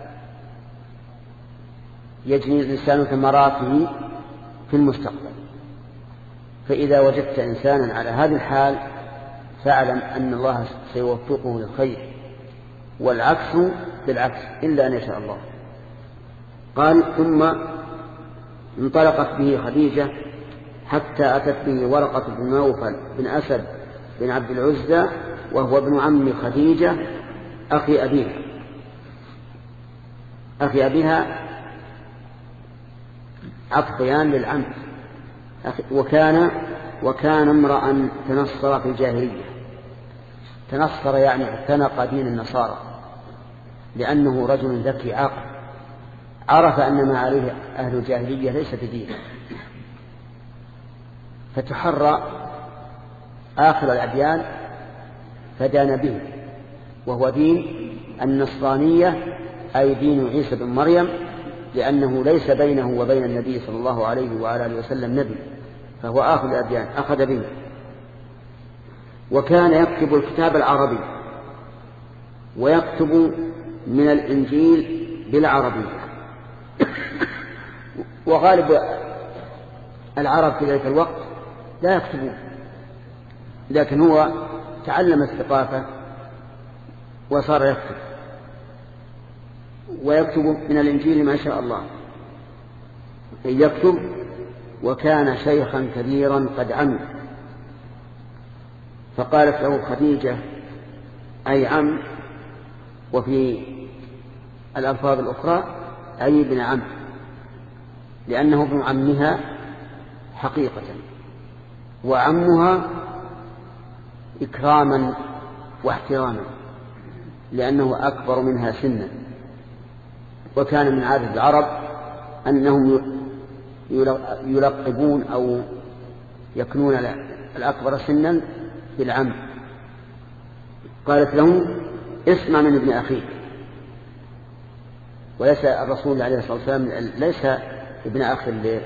يجني الإنسان ثمراته في المستقبل. فإذا وجدت إنسانا على هذه الحال فاعلم أن الله سيوفقه للخير، والعكس بالعكس إلا أن يشاء الله. قال ثم انطلقت به خديجة حتى أتت به ورقة بن نوفل بن أسد بن عبد العزى وهو ابن عم خديجة أخي أبيها أخي أبيها عطفيان للعم. وكان وكان امرأ تنصر في الجاهلية. تنصر يعني اعتنق دين النصارى لأنه رجل ذكي عاقل، عرف أن ما عليه أهل الجاهلية ليس بدين، فتحرى آخر الأديان فدان به، وهو دين النصرانية أي دين عيسى بن مريم، لأنه ليس بينه وبين النبي صلى الله عليه وعلى وسلم نبي، فهو آخر الأديان أخذ به. وكان يكتب الكتاب العربي ويكتب من الإنجيل بالعربية، وغالب العرب في ذلك الوقت لا يكتبون، لكن هو تعلم الثقافة وصار يكتب، ويكتب من الإنجيل ما شاء الله يكتب. وكان شيخا كبيرا قد عم، فقالت له خديجة أي عم، وفي الألفاظ الأخرى أي ابن عم، لأنه ابن عمها حقيقة، وعمها إكراما واحتراما لأنه أكبر منها سنا. وكان من عادة العرب أنهم يلقبون أو يكنون الأكبر سنا بالعم. قالت له اسمع من ابن أخيك، وليس الرسول عليه الصلاة والسلام ليس ابن أخ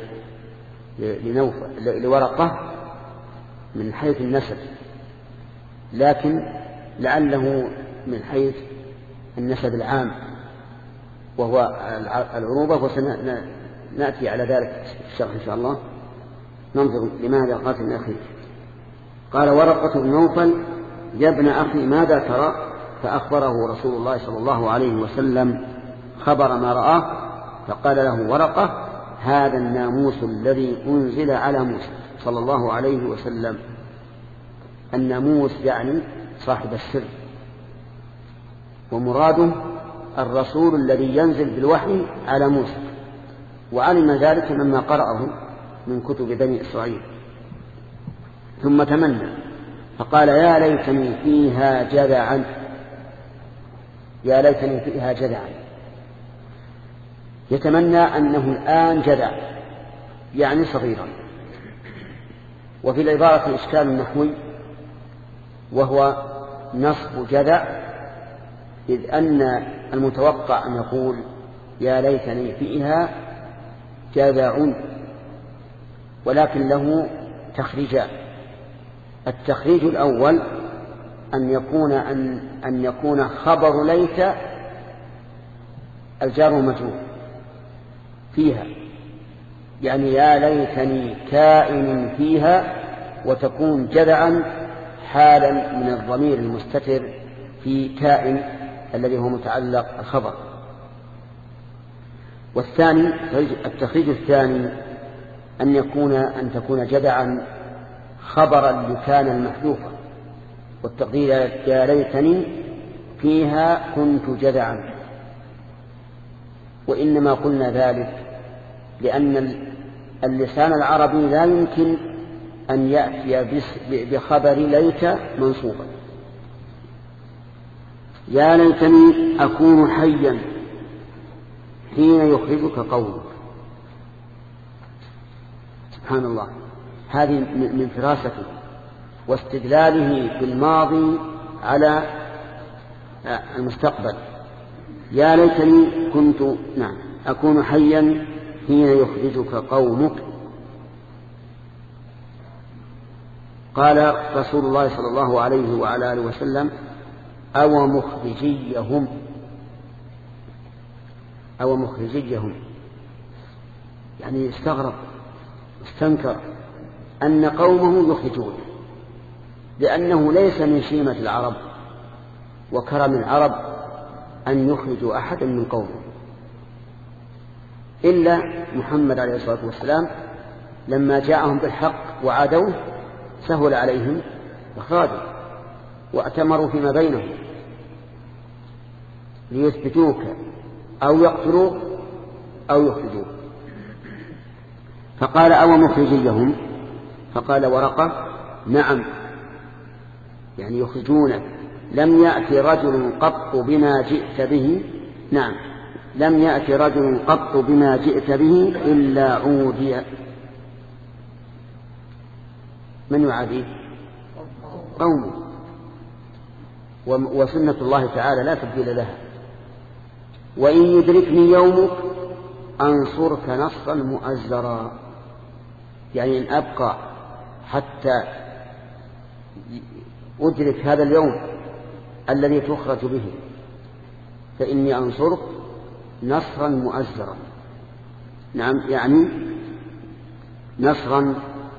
لنوفل لورقة من حيث النسب، لكن لعله من حيث النسب العام وهو العروبة، وسنأتي على ذلك في الشرح إن شاء الله. ننظر لماذا قالت ابن أخيك. قال ورقة بن نوفل يا ابن أخي ماذا ترى؟ فأخبره رسول الله صلى الله عليه وسلم خبر ما رآه، فقال له ورقة هذا الناموس الذي أنزل على موسى صلى الله عليه وسلم. الناموس يعني صاحب السر، ومراده الرسول الذي ينزل بالوحي على موسى، وعلم ذلك مما قرأه من كتب بني إسرائيل. ثم تمنى فقال يا ليتني فيها جذعا، يا ليتني فيها جذعا، يتمنى أنه الآن جذع يعني صغيرا. وفي العبارة إشكال نحوي وهو نصب جذع، إذ أن المتوقع أن يقول يا ليتني فيها جذع، ولكن له تخريجان. التخريج الأول أن يكون أن, أن يكون خبر ليت الجار ومجرور فيها، يعني يا ليتني كائن فيها، وتكون جذعا حالا من الضمير المستتر في كائن الذي هو متعلق الخبر. والثاني التخريج الثاني أن يكون أن تكون جذعا خبرا لكان المحذوفة، والتقدير يا ليتني فيها كنت جذعا. وإنما قلنا ذلك لأن اللسان العربي لا يمكن أن يأتي بخبر ليت منصوبا. يا ليتني أكون حيا حين يخرجك قولك. سبحان الله، هذه من فراسته واستدلاله بالماضي على المستقبل. يا ليتني كنت نعم أكون حيا حين يخرجك قومك. قال رسول الله صلى الله عليه وعلى آله وسلم أو مخرجيهم، أو مخرجيهم، يعني استغرب استنكر أن قومه يخرجون، لأنه ليس من شيمة العرب وكرم العرب أن يخرجوا أحدا من قومه. إلا محمد عليه الصلاة والسلام لما جاءهم بالحق وعادوه سهل عليهم إخراجه، وأتمروا فيما بينهم ليثبتوك أو يقتلوك أو يخرجوك. فقال أو مخرجيهم، فقال ورقة نعم، يعني يخرجونك. لم يأتي رجل قط بما جئت به، نعم لم يأتي رجل قط بما جئت به إلا عودي. من يعاديه؟ قومه. وسنة الله تعالى لا تبديل لها. وإن يدركني يومك أنصرك نصرا مؤزرا، يعني إن أبقى حتى أدرك هذا اليوم الذي تخرج به فإني أنصرك نصرا مؤزرا. نعم، يعني نصرا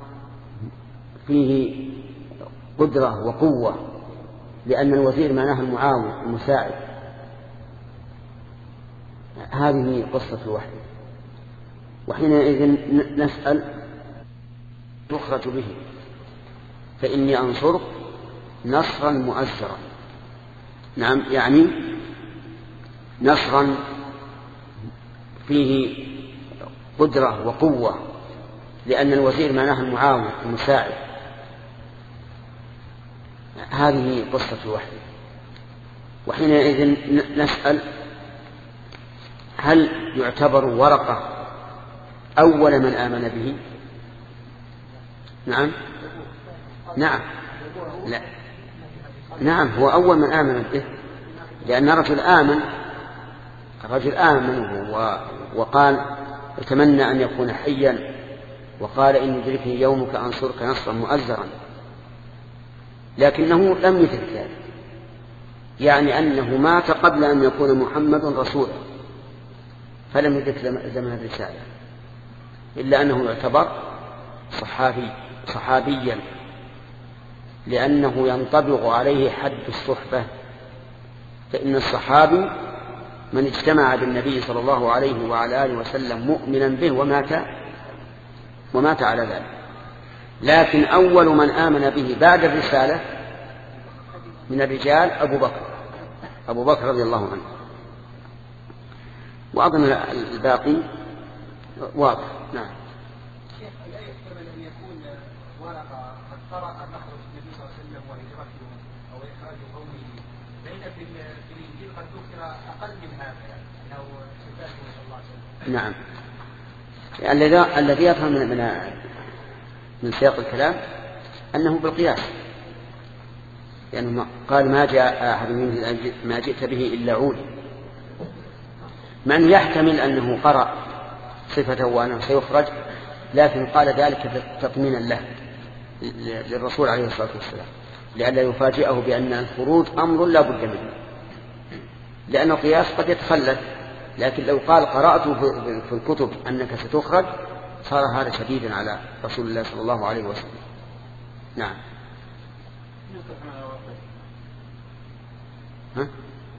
فيه قدرة وقوة، لأن الوزير معناه المعاون المساعد. هذه قصة الوحي. وحينئذ نسأل تخرج به فإني أنصرك نصرا مؤزرا. نعم، يعني نصرا فيه قدرة وقوة، لأن الوزير معناه المعاون المساعد. هذه قصة الوحي. وحينئذ نسأل هل يعتبر ورقة أول من آمن به؟ نعم نعم لا نعم هو أول من آمن به، لأن رجل آمن رجل آمن وقال اتمنى أن يكون حيا، وقال إن يدركني يومك أنصرك نصرا مؤزرا، لكنه لم يدرك ذلك، يعني أنه مات قبل أن يكون محمد رسولا، فلم يدرك زمن الرسالة، إلا أنه يعتبر صحابي صحابيا، لأنه ينطبق عليه حد الصحبة. فإن الصحابي من اجتمع بالنبي صلى الله عليه وعلى آله وسلم مؤمنا به ومات ومات على ذلك. لكن أول من آمن به بعد الرسالة من الرجال أبو بكر أبو بكر رضي الله عنه. وأظن الباقي واضح. نعم. شيخ، لا يحتمل أن يكون ورقة قد قرأ مخرج النبي صلى الله عليه وسلم وهجرته أو إخراج قومه، بين في الإنجيل قد ذكر أقل من هذا أو صفاته صلى الله عليه وسلم. نعم. الذي يفهم من من من سياق الكلام أنه بالقياس، يعني قال ما جاء أحد منه ما جئت به إلا عود، من يحتمل أنه قرأ صفته وأنه سيخرج، لكن قال ذلك تطمينا له للرسول عليه الصلاة والسلام، لئلا يفاجئه بأن الخروج أمر لا بد منه، لأن القياس قد يتخلف. لكن لو قال قرأت في الكتب أنك ستخرج صار هذا شديدا على رسول الله صلى الله عليه وسلم. نعم. ها؟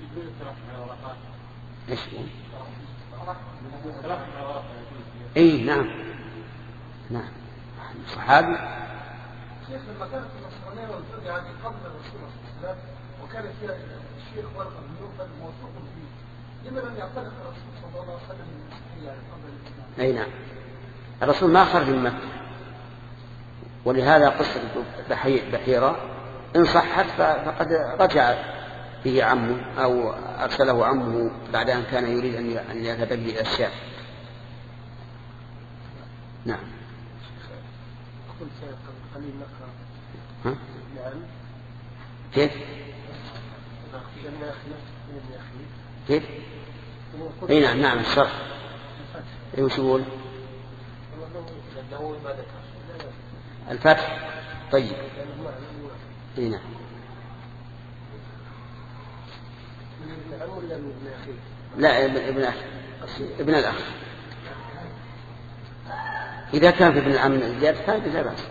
ايش هو؟ اي نعم نعم صحابي. شيخ، لما كانت النصرانية والفرقة هذه قبل الرسول صلى الله عليه وسلم وكان فيها الشيخ ورقة بن نوفل موثوق فيه، لما لم يعتنق الرسول صلى الله عليه وسلم المسيحية قبل الإسلام؟ اي نعم، الرسول ما خرج من مكة، ولهذا قصة بحيرة إن صحت فقد رجع به عمه أو أرسله عمه بعد أن كان يريد أن يذهب به إلى الشام. نعم. قلت قليل نقرأ. ها؟ نعم. كيف؟ كيف؟ اي نعم نعم الشرح. اي وش يقول؟ الفتح. طيب. اي نعم. لا ابن أخ ابن الأخ. إذا كان في ابن العم زيادة فائدة لا بأس.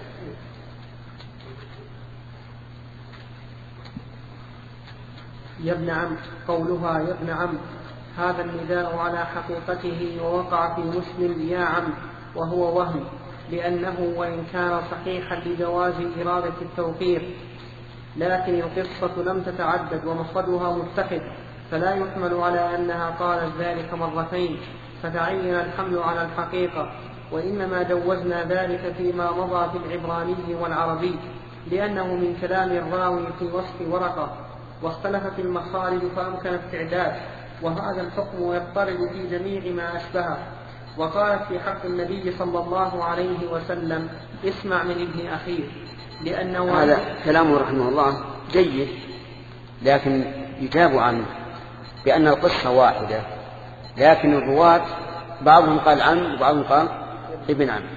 يا ابن عم، قولها يا ابن عم هذا النداء على حقيقته ووقع في مسلم يا عم، وهو وهم، لأنه وإن كان صحيحا لجواز إرادة التوقير، لكن القصة لم تتعدد ومفردها متحد، فلا يحمل على أنها قالت ذلك مرتين فتعين الحمل على الحقيقة، وإنما جوزنا ذلك فيما مضى في العبراني والعربي، لأنه من كلام الراوي في وصف ورقة، واختلفت المخارج فأمكن استعداد، وهذا الحكم يضطرد في جميع ما أشبهه. وقالت في حق النبي صلى الله عليه وسلم اسمع من ابن أخيه، لأنه هذا كلامه رحمه الله جيد، لكن يجاب عنه بأن القصة واحدة، لكن الرواة بعضهم قال عم وبعضهم قال ابن عم،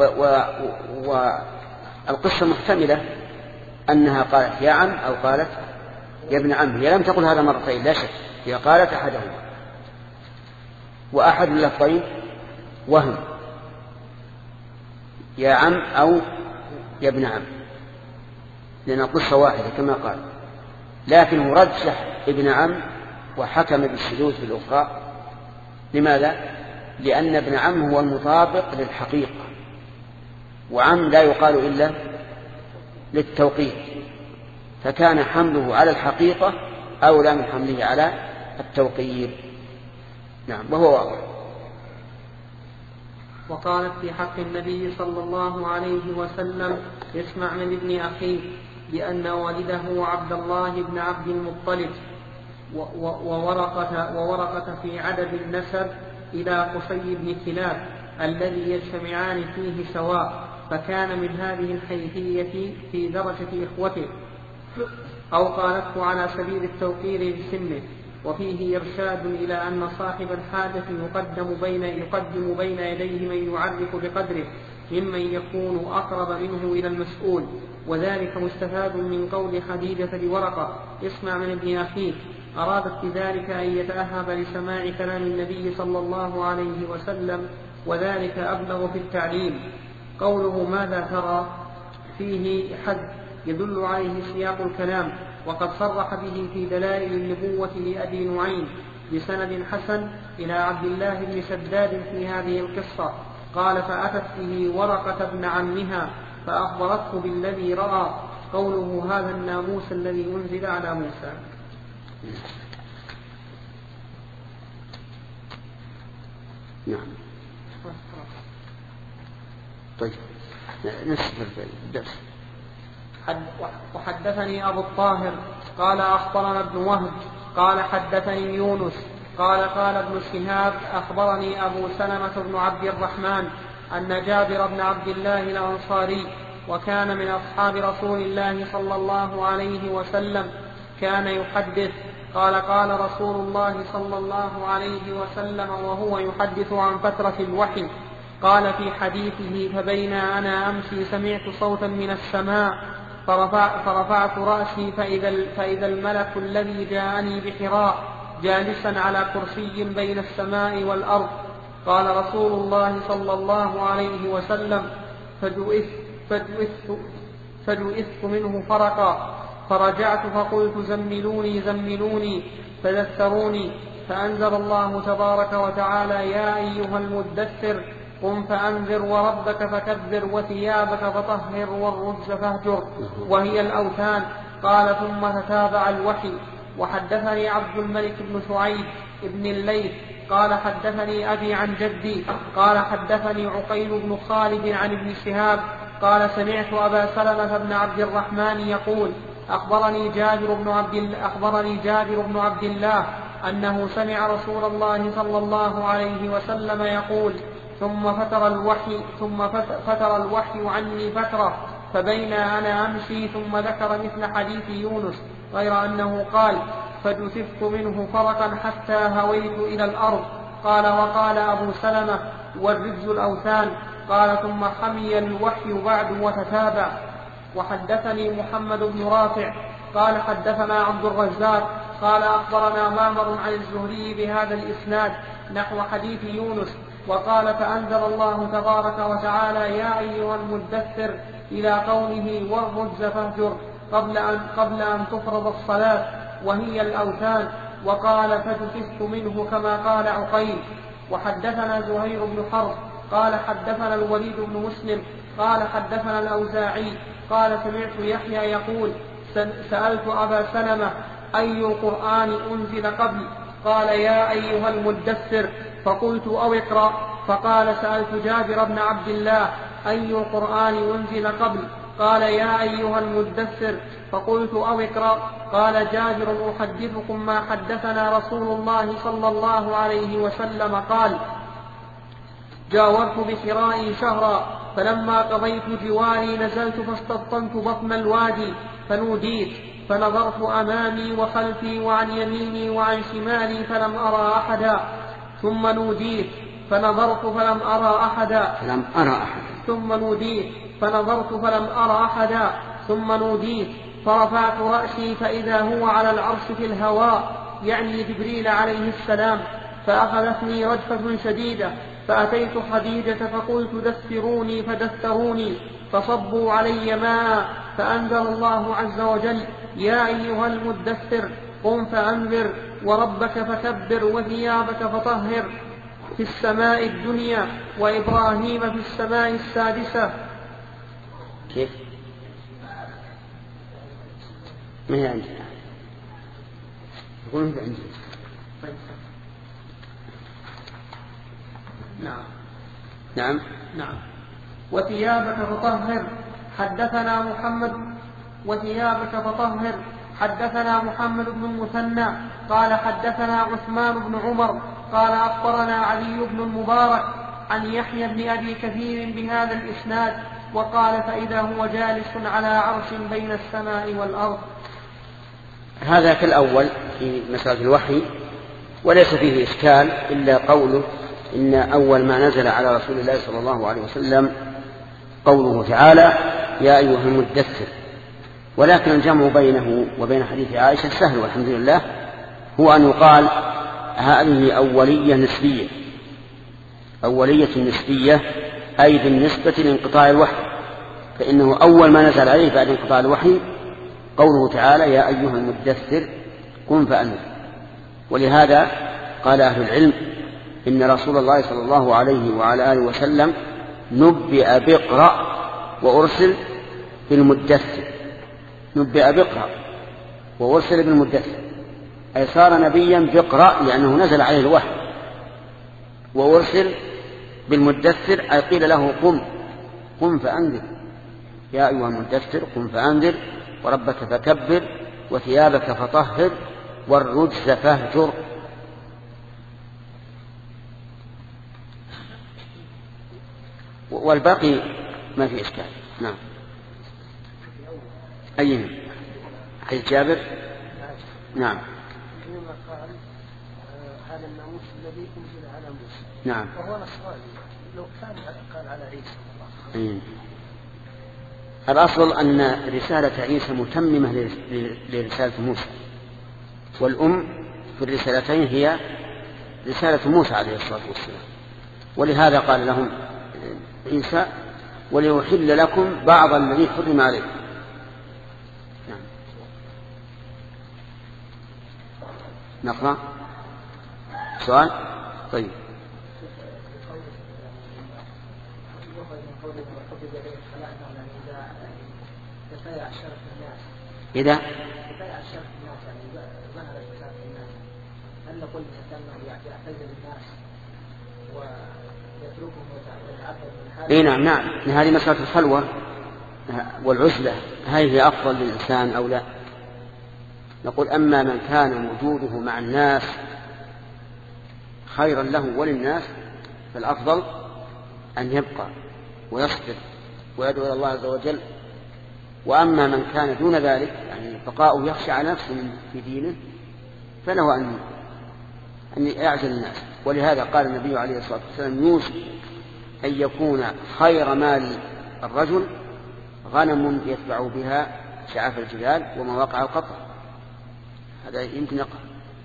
والقصة محتملة أنها قالت يا عم أو قالت يا ابن عم، هي لم تقل هذا مرتين لا شك، هي قالت أحدهما، وأحد اللفظين وهم، يا عم أو يا ابن عم، لأن القصة واحدة كما قال، لكنه رجح ابن عم وحكم بالشذوذ في الأخرى. لماذا؟ لأن ابن عم هو المطابق للحقيقة، وعم لا يقال إلا للتوقيت، فكان حمله على الحقيقة أولى من حمله على التوقير. نعم، وهو واضح. وقالت في حق النبي صلى الله عليه وسلم اسمع من ابن أخيه، لأن والده عبد الله بن عبد المطلب، وورقة, وورقة في عدد النسب إلى قصي بن كلاب الذي يجتمعان فيه سواء، فكان من هذه الحيثية في درجة إخوته، أو قالته على سبيل التوقير لسنه. وفيه إرشاد إلى أن صاحب الحاجة يقدم بين, يقدم بين يديه من يعرف بقدره ممن يكون أقرب منه إلى المسؤول، وذلك مستفاد من قول خديجة لورقة اسمع من ابن أخيه، أرادت بذلك أن يتأهب لسماع كلام النبي صلى الله عليه وسلم، وذلك أبلغ في التعليم. قوله ماذا ترى فيه حد يدل عليه سياق الكلام، وقد صرح به في دلائل النبوة لأبي نعيم بسند حسن إلى عبد الله بن شداد في هذه القصة، قال فأتت به ورقة ابن عمها فأخبرته بالذي رأى. قوله هذا الناموس الذي أنزل على موسى. نعم. طيب نسخ الدرس. وحدثني أبو الطاهر قال أخبرنا ابن وهب قال حدثني يونس قال قال ابن شهاب أخبرني أبو سلمة بن عبد الرحمن أن جابر بن عبد الله الأنصاري وكان من أصحاب رسول الله صلى الله عليه وسلم كان يحدث قال قال رسول الله صلى الله عليه وسلم وهو يحدث عن فترة الوحي، قال في حديثه فبين أنا أمشي سمعت صوتا من السماء فرفع فرفعت رأسي فإذا, فإذا الملك الذي جاءني بحراء جالسا على كرسي بين السماء والأرض. قال رسول الله صلى الله عليه وسلم فجئت فجئت منه فرقا، فرجعت فقلت زملوني زملوني فذكروني، فأنزل الله تبارك وتعالى يا أيها المدثر قم فأنذر وربك فكبر وثيابك فطهر والرجز فاهجر، وهي الأوثان. قال ثم تتابع الوحي. وحدثني عبد الملك بن شعيب ابن الليث قال حدثني أبي عن جدي قال حدثني عقيل بن خالد عن ابن شهاب قال سمعت أبا سلمة بن عبد الرحمن يقول أخبرني جابر بن عبد أخبرني جابر بن عبد الله أنه سمع رسول الله صلى الله عليه وسلم يقول ثم فتر الوحي ثم فتر الوحي عني فترة فبين أنا أمشي، ثم ذكر مثل حديث يونس غير أنه قال فجثثت منه فرقا حتى هويت إلى الأرض. قال وقال أبو سلمة والرجز الأوثان. قال ثم حمي الوحي بعد وتتابع. وحدثني محمد بن رافع قال حدثنا عبد الرزاق قال أخبرنا معمر عن الزهري بهذا الإسناد نحو حديث يونس. وقال فأنزل الله تبارك وتعالى يا أيها المدثر إلى قوله والرجز فاهجر قبل أن, قبل أن تفرض الصلاة وهي الأوثان. وقال فجفزت منه كما قال عقيل. وحدثنا زهير بن حرب قال حدثنا الوليد بن مسلم قال حدثنا الأوزاعي قال سمعت يحيى يقول سألت أبا سلمة أي القرآن أنزل قبل؟ قال يا أيها المدثر، فقلت أو اقرأ، فقال سألت جابر بن عبد الله أي القرآن أنزل قبل؟ قال يا أيها المدثر، فقلت أو اقرأ. قال جابر أحدثكم ما حدثنا رسول الله صلى الله عليه وسلم قال جاورت بحرائي شهرا، فلما قضيت جواري نزلت فاستبطنت بطن الوادي فنوديت، فنظرت أمامي وخلفي وعن يميني وعن شمالي فلم أرى أحدا، ثم نوديت فنظرت فلم أرى أحدا فلم أرى أحدا ثم نوديت فنظرت فلم أرى أحدا ثم نوديت، فرفعت رأسي فإذا هو على العرش في الهواء، يعني جبريل عليه السلام، فأخذتني رجفة شديدة، فأتيت خديجة فقلت دثروني فدثروني، فصبوا علي ماء، فأنزل الله عز وجل يا أيها المدثر قم فأنذر وربك فكبر وثيابك فطهر، في السماء الدنيا وإبراهيم في السماء السادسة. كيف؟ ما هي عندنا؟ يقولون عندنا. نعم نعم نعم وثيابك فطهر. حدثنا محمد وثيابك فطهر. حدثنا محمد بن المثنى قال حدثنا عثمان بن عمر قال أخبرنا علي بن المبارك عن يحيى بن أبي كثير بهذا الإسناد، وقال فإذا هو جالس على عرش بين السماء والأرض. هذا كالأول في مسألة الوحي، وليس فيه إشكال إلا قوله إن أول ما نزل على رسول الله صلى الله عليه وسلم قوله تعالى يا أيها المدثر، ولكن الجمع بينه وبين حديث عائشة سهل والحمد لله، هو أن يقال هذه أولية نسبية، أولية نسبية أي بالنسبة لانقطاع الوحي، فإنه أول ما نزل عليه بعد انقطاع الوحي قوله تعالى يا أيها المدثر قم فأنذر. ولهذا قال أهل العلم إن رسول الله صلى الله عليه وعلى آله وسلم نبئ بقرأ وأرسل بالمدثر، نبئ بقرأ وأرسل بالمدثر، أي صار نبيا بقرأ لأنه نزل عليه الوحي، وأرسل بالمدثر أي قيل له قم قم فأنذر، يا أيها المدثر قم فأنذر وربك فكبر وثيابك فطهر والرجز فاهجر. والباقي ما في إشكال. نعم. أيهم حديث جابر؟ نعم. حينما قال هذا الناموس الذي أنزل على موسى، نعم. وهو نصراني، لو كان قال على عيسى الله. الأصل أن رسالة عيسى متممة لرسالة موسى، والأم في الرسالتين هي رسالة موسى عليه الصلاة والسلام، ولهذا قال لهم عيسى وليحل لكم بعض الذي حرم عليكم. نعم. نقرأ سؤال. طيب. إذا هل نقول أنه يعتزل الناس ويتركهم ويتعبد من حاله؟ إيه نعم نعم، هذه مسألة الخلوة والعزلة، هذه أفضل للإنسان أو لا؟ نقول أما من كان وجوده مع الناس خيرا له وللناس فالأفضل أن يبقى ويصبر ويدعو إلى الله عز وجل، وأما من كان دون ذلك يعني بقاؤه يخشى على نفسه في دينه فله أن أن يعزل الناس. ولهذا قال النبي عليه الصلاة والسلام يوشك أن يكون خير مال الرجل غنم يتبع بها شعاف الجبال ومواقع القطر. هذا يمكن يقع.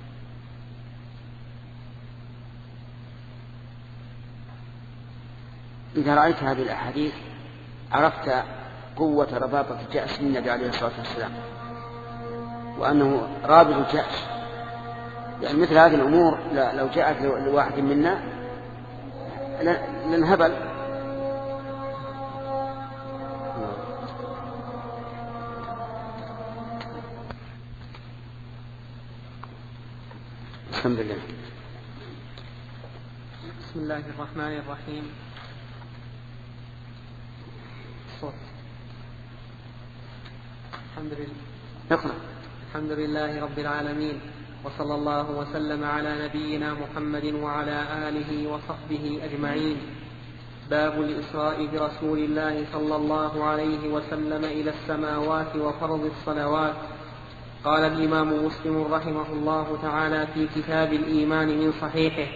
إذا رأيت هذه الأحاديث عرفت قوة رباطة الجأش من النبي عليه الصلاة والسلام، وأنه رابط الجأش يعني مثل هذه الأمور لو جاءت لواحد منا لنهبل. الحمد لله. بسم الله الرحمن الرحيم. صوت. الحمد لله. نقرأ. الحمد لله رب العالمين، وصلى الله وسلم على نبينا محمد وعلى آله وصحبه أجمعين. باب الإسراء برسول الله صلى الله عليه وسلم إلى السماوات وفرض الصلوات. قال الإمام مسلم رحمه الله تعالى في كتاب الإيمان من صحيحه: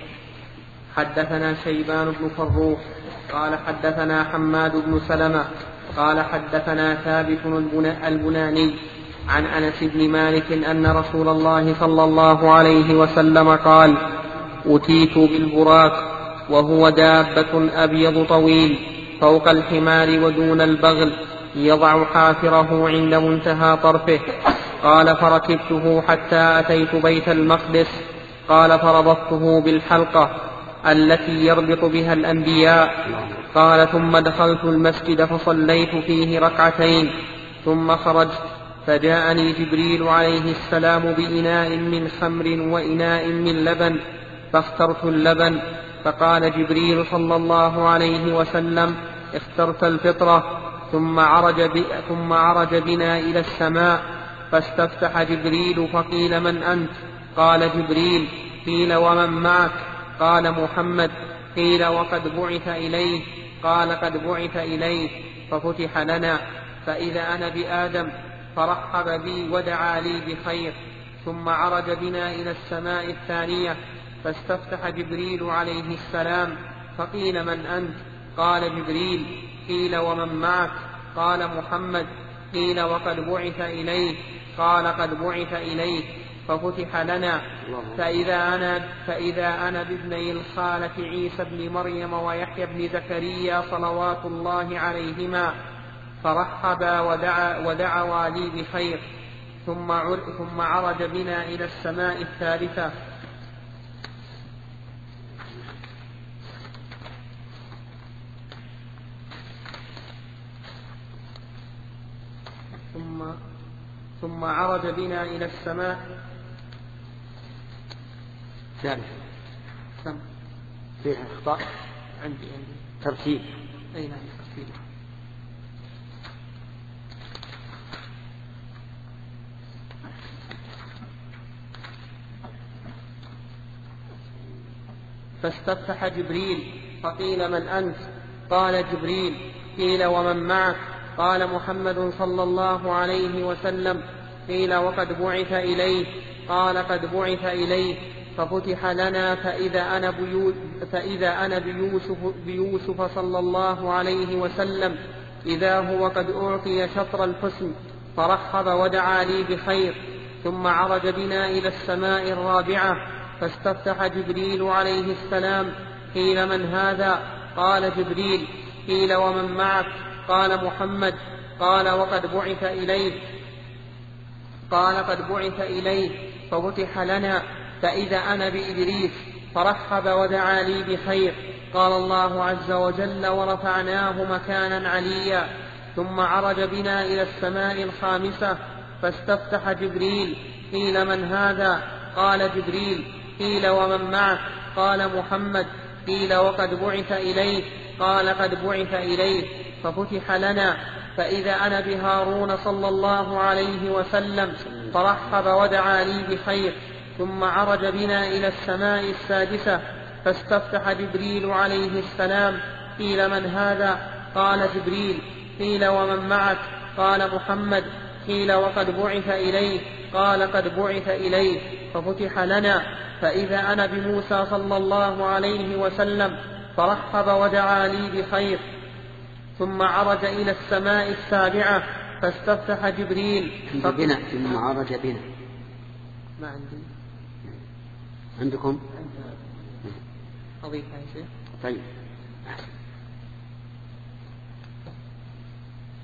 حدثنا شيبان بن فروخ قال حدثنا حماد بن سلمة قال حدثنا ثابت البناني عن أنس بن مالك أن رسول الله صلى الله عليه وسلم قال: أتيت بالبراق وهو دابة أبيض طويل فوق الحمار ودون البغل يضع حافره عند منتهى طرفه. قال: فركبته حتى أتيت بيت المقدس. قال: فربطته بالحلقة التي يربط بها الأنبياء. قال: ثم دخلت المسجد فصليت فيه ركعتين ثم خرجت فجاءني جبريل عليه السلام بإناء من خمر وإناء من لبن فاخترت اللبن. فقال جبريل صلى الله عليه وسلم: اخترت الفطرة. ثم عرج, ب... ثم عرج بنا إلى السماء فاستفتح جبريل فقيل: من أنت؟ قال: جبريل. قيل: ومن معك؟ قال: محمد. قيل: وقد بعث إليه؟ قال: قد بعث إليه. ففتح لنا فإذا أنا بآدم فرحب بي ودعا لي بخير. ثم عرج بنا إلى السماء الثانية فاستفتح جبريل عليه السلام فقيل: من أنت؟ قال: جبريل. قيل: ومن معك؟ قال: محمد. قيل: وقد بعث إليه؟ قال: قد بعث إليه. ففتح لنا فإذا أنا, فإذا أنا بابني الخالة عيسى بن مريم ويحيى بن زكريا صلوات الله عليهما فرحبا ودعا ودعوا لي بخير. ثم ثم عرج بنا إلى السماء الثالثة ثم ثم عرج بنا إلى السماء ثالثة. سم فيها أخطاء عندي عندي ترتيب. أي نعم ترتيب. فاستفتح جبريل فقيل: من أنت؟ قال: جبريل. قيل: ومن معك؟ قال: محمد صلى الله عليه وسلم. قيل: وقد بعث إليه؟ قال: قد بعث إليه. ففتح لنا فإذا أنا, بيو فإذا أنا بيوسف, بيوسف صلى الله عليه وسلم إذا هو قد أعطي شطر الحسن فرحب ودعا لي بخير. ثم عرج بنا إلى السماء الرابعة فاستفتح جبريل عليه السلام. قيل: من هذا؟ قال: جبريل. قيل: ومن معك؟ قال: محمد. قال: وقد بعث إليه؟ قال: قد بعث إليه. ففتح لنا فإذا أنا بإدريس فرحب ودعا لي بخير. قال الله عز وجل: ورفعناه مكانا عليا. ثم عرج بنا إلى السماء الخامسة فاستفتح جبريل. قيل: من هذا؟ قال: جبريل. قيل: ومن معك؟ قال: محمد. قيل: وقد بعث إليه؟ قال: قد بعث إليه. ففتح لنا فإذا أنا بهارون صلى الله عليه وسلم فرحب ودعا لي بخير. ثم عرج بنا إلى السماء السادسة فاستفتح جبريل عليه السلام. قيل: من هذا؟ قال: جبريل. قيل: ومن معك؟ قال: محمد. قيل: وقد بعث إليه؟ قال: قد بعث إليه. ففتح لنا فإذا أنا بموسى صلى الله عليه وسلم فرحب ودعا لي بخير. ثم عرج إلى السماء السابعة فاستفتح جبريل. بنا ثم عرج بنا. ما عندي. عندكم؟ أضيفها يا شيخ. طيب.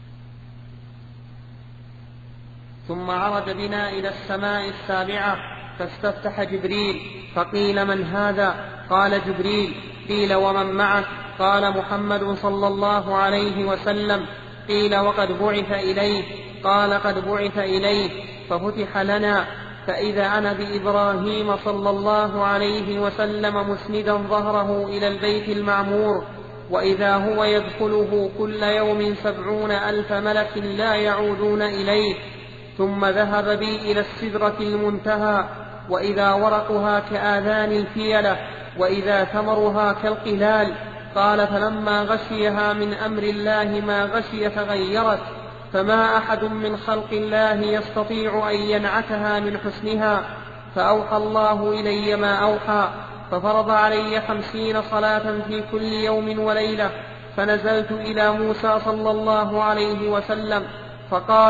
ثم عرج بنا إلى السماء السابعة فاستفتح جبريل فقيل من هذا؟ قال جبريل. قيل ومن معك؟ قال محمد صلى الله عليه وسلم. قيل وقد بعث إليه؟ قال قد بعث إليه. ففتح لنا فإذا أنا بإبراهيم صلى الله عليه وسلم مسندا ظهره إلى البيت المعمور، وإذا هو يدخله كل يوم سبعون ألف ملك لا يعودون إليه. ثم ذهب بي إلى السدرة المنتهى، وإذا ورقها كآذان الفيلة، وإذا ثمرها كالقلال. قال فلما غشيها من أمر الله ما غشي تغيرت، فما أحد من خلق الله يستطيع أن ينعتها من حسنها. فأوحى الله إلي ما أوحى، ففرض علي خمسين صلاة في كل يوم وليلة. فنزلت إلى موسى صلى الله عليه وسلم فقال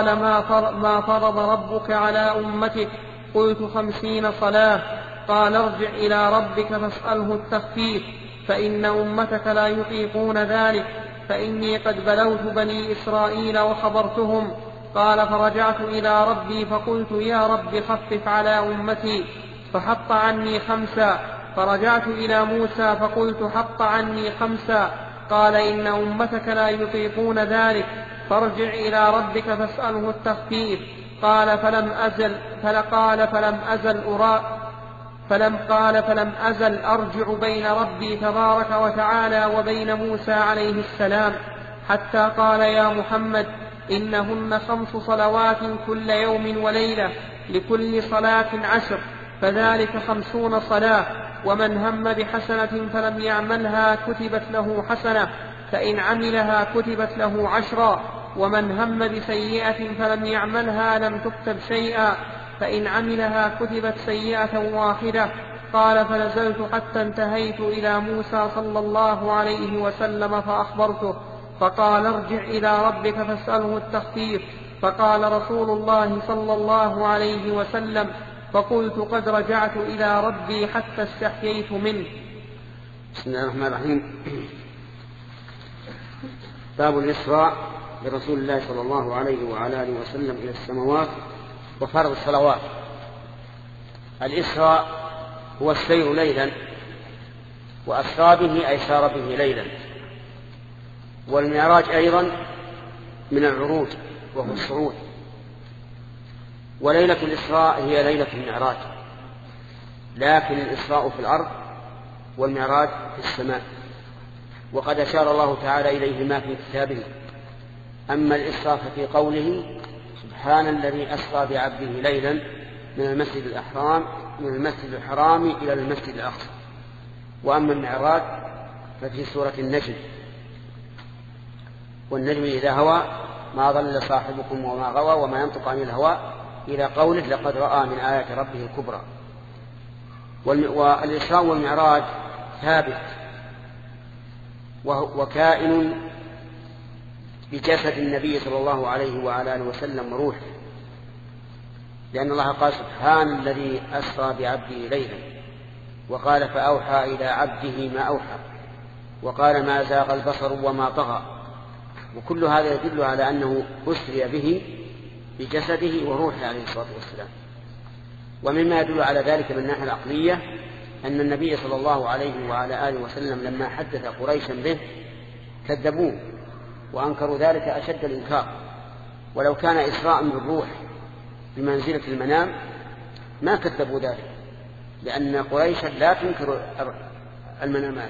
ما فرض ربك على أمتك؟ قلت خمسين صلاة. قال ارجع إلى ربك فاسأله التخفيف، فإن أمتك لا يطيقون ذلك، فإني قد بلوت بني إسرائيل وخبرتهم. قال فرجعت إلى ربي فقلت يا رب خفف على أمتي، فحط عني خمسا. فرجعت إلى موسى فقلت حط عني خمسا. قال إن أمتك لا يطيقون ذلك، فارجع إلى ربك فاسأله التخفيف. قال فلم أزل فلقال فلم أزل أرى فلم قال فلم أزل أرجع بين ربي تبارك وتعالى وبين موسى عليه السلام، حتى قال يا محمد إنهن خمس صلوات كل يوم وليلة، لكل صلاة عشر، فذلك خمسون صلاة. ومن هم بحسنة فلم يعملها كتبت له حسنة، فإن عملها كتبت له عشرا. ومن هم بسيئة فلم يعملها لم تكتب شيئا، فإن عملها كتبت سيئة واحدة. قال فنزلت حتى انتهيت إلى موسى صلى الله عليه وسلم فأخبرته، فقال ارجع إلى ربك فاسأله التخفيف. فقال رسول الله صلى الله عليه وسلم فقلت قد رجعت إلى ربي حتى استحييت منه. بسم الله الرحمن الرحيم. باب الإسراء برسول الله صلى الله عليه وعلى آله وسلم إلى السماوات وفرض الصلوات. الإسراء هو السير ليلا، وأسرى به أي سار به ليلا. والمعراج أيضا من العروج وهو الصعود. وليلة الإسراء هي ليلة المعراج، لكن الإسراء في الأرض والمعراج في السماء، وقد أشار الله تعالى إليهما في كتابه. أما الإسراء ففي قوله سبحان الذي أسرى بعبده ليلا من المسجد الحرام من المسجد الحرام إلى المسجد الأقصى. وأما المعراج ففي سورة النجم، والنجم إذا هوى ما ضل صاحبكم وما غوى وما ينطق عن الهوى إلى قوله لقد رأى من آيات ربه الكبرى. والإسراء والمعراج ثابت وكائن بجسد النبي صلى الله عليه وعلى آله وسلم وروحه، لأن الله قال سبحان الذي أسرى بعبده ليلا، وقال فأوحى إلى عبده ما أوحى، وقال ما زاغ البصر وما طغى. وكل هذا يدل على أنه أسري به بجسده وروحه عليه الصلاة والسلام. ومما يدل على ذلك من الناحية العقلية أن النبي صلى الله عليه وعلى آله وسلم لما حدث قريشا به كذبوه وأنكروا ذلك أشد الإنكار. ولو كان إسراء بالروح بمنزلة المنام ما كذبوا ذلك، لأن قريشا لا تنكر المنامات.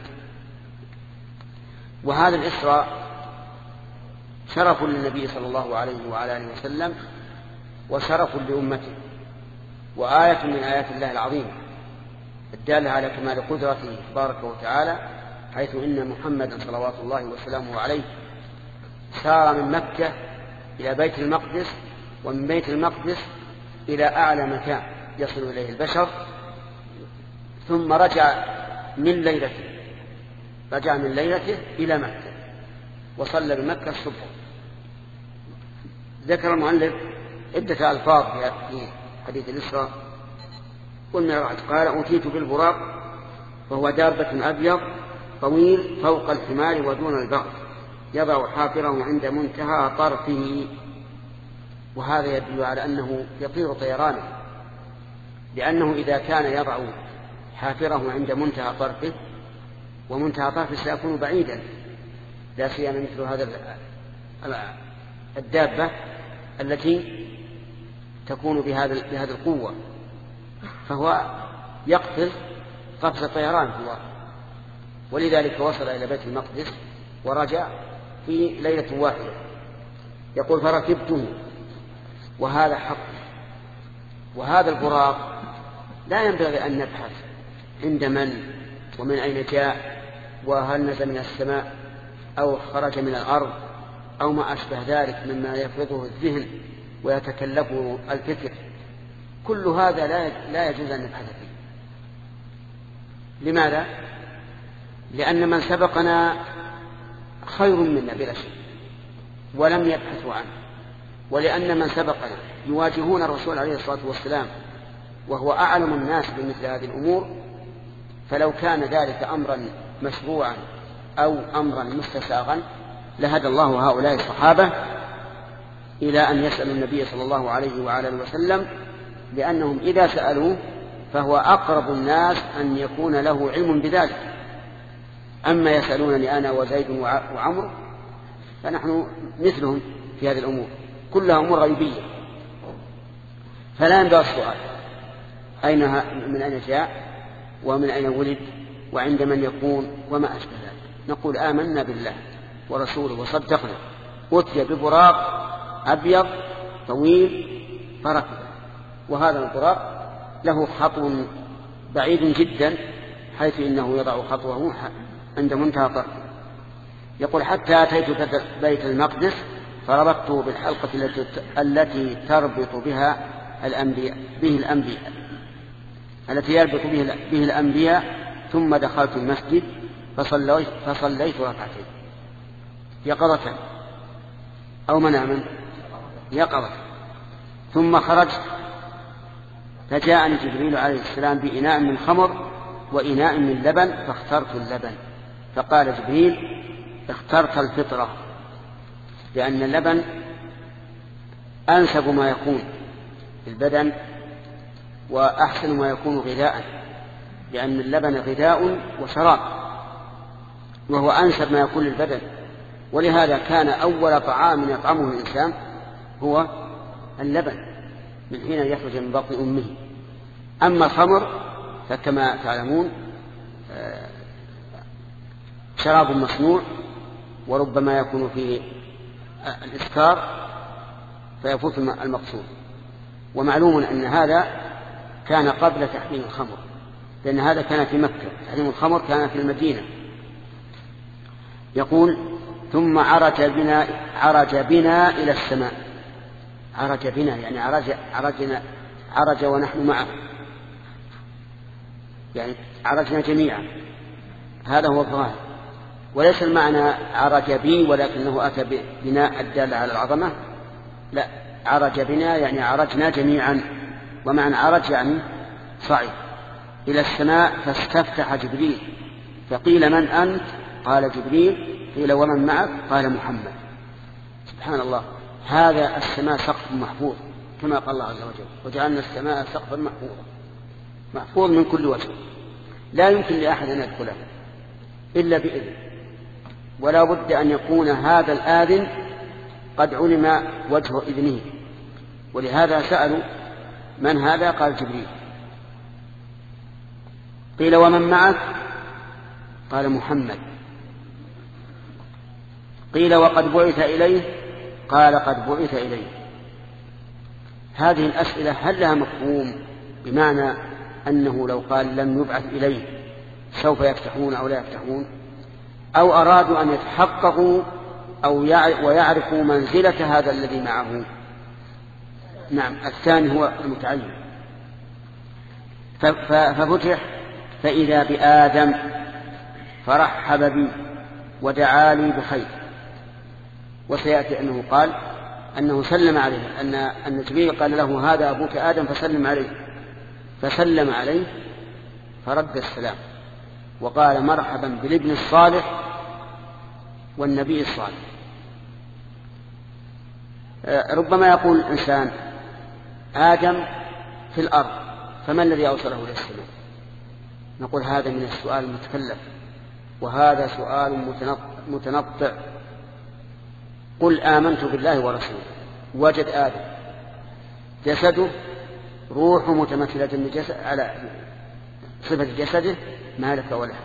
وهذا الإسراء شرف للنبي صلى الله عليه وعلى آله وسلم وشرف لأمته، وآية من آيات الله العظيمة الدالة على كمال قدرته تبارك وتعالى، حيث إن محمدا صلوات الله وسلامه عليه سار من مكة إلى بيت المقدس، ومن بيت المقدس إلى أعلى مكان يصل إليه البشر، ثم رجع من ليلته رجع من ليلته إلى مكة وصلى بمكة الصبح. ذكر المؤلف عدة ألفاظ في حديث الإسراء والمعراج. قال أوتيت بالبراق، وهو دابة أبيض طويل فوق الحمار ودون البغل، يضع حافره عند منتهى طرفه. وهذا يدل على أنه يطير طيرانه لأنه إذا كان يضع حافره عند منتهى طرفه، ومنتهى طرفه سيكون بعيدا، لا سيما مثل هذا الدابة التي تكون بهذا بهذه القوة، فهو يقفز قفز طيران في الواقع. ولذلك وصل إلى بيت المقدس ورجع في ليلة واحدة. يقول فركبته، وهذا حق. وهذا البراق لا ينبغي أن نبحث عند من ومن أين جاء، وهل نزل من السماء أو خرج من الأرض أو ما أشبه ذلك مما يفرضه الذهن ويتكلفه الفكر. كل هذا لا يجوز أن نبحث فيه. لماذا؟ لأن من سبقنا خير منا بلا شك ولم يبحثوا عنه، ولأن من سبقنا يواجهون الرسول عليه الصلاة والسلام وهو أعلم الناس بمثل هذه الأمور، فلو كان ذلك أمرا مشروعا أو أمرا مستساغا لهدى الله هؤلاء الصحابة إلى أن يسألوا النبي صلى الله عليه وعلى اله وسلم، لأنهم إذا سألوه فهو أقرب الناس أن يكون له علم بذلك. أما يسألونني أنا وزيد وعمر فنحن مثلهم في هذه الأمور، كلها أمور غيبية، فلا ينبغي السؤال أين من أين جاء ومن أين ولد وعند من يكون وما أشبه ذلك. نقول آمنا بالله ورسوله وصدقنا. أتي ببراق أبيض طويل فركب، وهذا البراق له خطو بعيد جدا حيث إنه يضع خطوه عند منتهى طرفه. يقول حتى أتيت بيت المقدس فربطته بالحلقة التي تربط بها الأنبياء به الأنبياء التي يربط به, به الأنبياء ثم دخلت المسجد فصليت, فصليت ركعتين يقظة أو مناما يقظة. ثم خرجت فجاءني جبريل عليه السلام بإناء من خمر وإناء من لبن فاخترت اللبن. فقال جبريل اخترت الفطرة، لأن اللبن أنسب ما يكون في البدن وأحسن ما يكون غذاء، لأن اللبن غذاء وشراب وهو أنسب ما يكون للبدن. ولهذا كان أول طعام يطعمه الإنسان هو اللبن من حين يخرج من بطن أمه. أما الخمر فكما تعلمون شراب مصنوع وربما يكون فيه الإسكار فيفوت المقصود. ومعلوم أن هذا كان قبل تحريم الخمر، لأن هذا كان في مكة، تحريم الخمر كان في المدينة. يقول ثم عرج بنا, عرج بنا إلى السماء. عرج بنا يعني عرج, عرجنا عرج ونحن معه، يعني عرجنا جميعا، هذا هو الظاهر. وليس المعنى عرج بي ولكنه أتى بناء الدالة على العظمة، لا، عرج بنا يعني عرجنا جميعا، ومعنى عرج يعني صعد إلى السماء. فاستفتح جبريل فقيل من أنت؟ قال جبريل. قيل ومن معك؟ قال محمد. سبحان الله، هذا السماء سقف محفوظ كما قال الله عز وجل وجعلنا السماء سقفا محفوظا، محفوظ من كل وجه، لا يمكن لأحد أن يدخله إلا بإذن، ولا بد أن يكون هذا الآذن قد علم وجه إذنه. ولهذا سألوا من هذا؟ قال جبريل. قيل ومن معك؟ قال محمد. قيل وقد بعث إليه؟ قال قد بعث إليه. هذه الأسئلة هل لها مفهوم؟ بمعنى أنه لو قال لم يبعث إليه سوف يفتحون أو لا يفتحون، أو أرادوا أن يتحققوا أو ويعرفوا منزلة هذا الذي معه؟ نعم، الثاني هو المتعين. ففتح فإذا بآدم فرحب بي ودعا لي بخير. وسيأتي أنه قال أنه سلم عليه، أن أن جبريل قال له هذا أبوك آدم فسلم عليه، فسلم عليه فرد السلام وقال مرحبا بالابن الصالح والنبي الصالح. ربما يقول الإنسان آدم في الأرض فما الذي أوصله إلى السماء؟ نقول هذا من السؤال المتكلف، وهذا سؤال متنطع. قل آمنت بالله ورسوله، وجد آدم جسده روح متمثلة بجسد على صفة جسده ما لك ولها،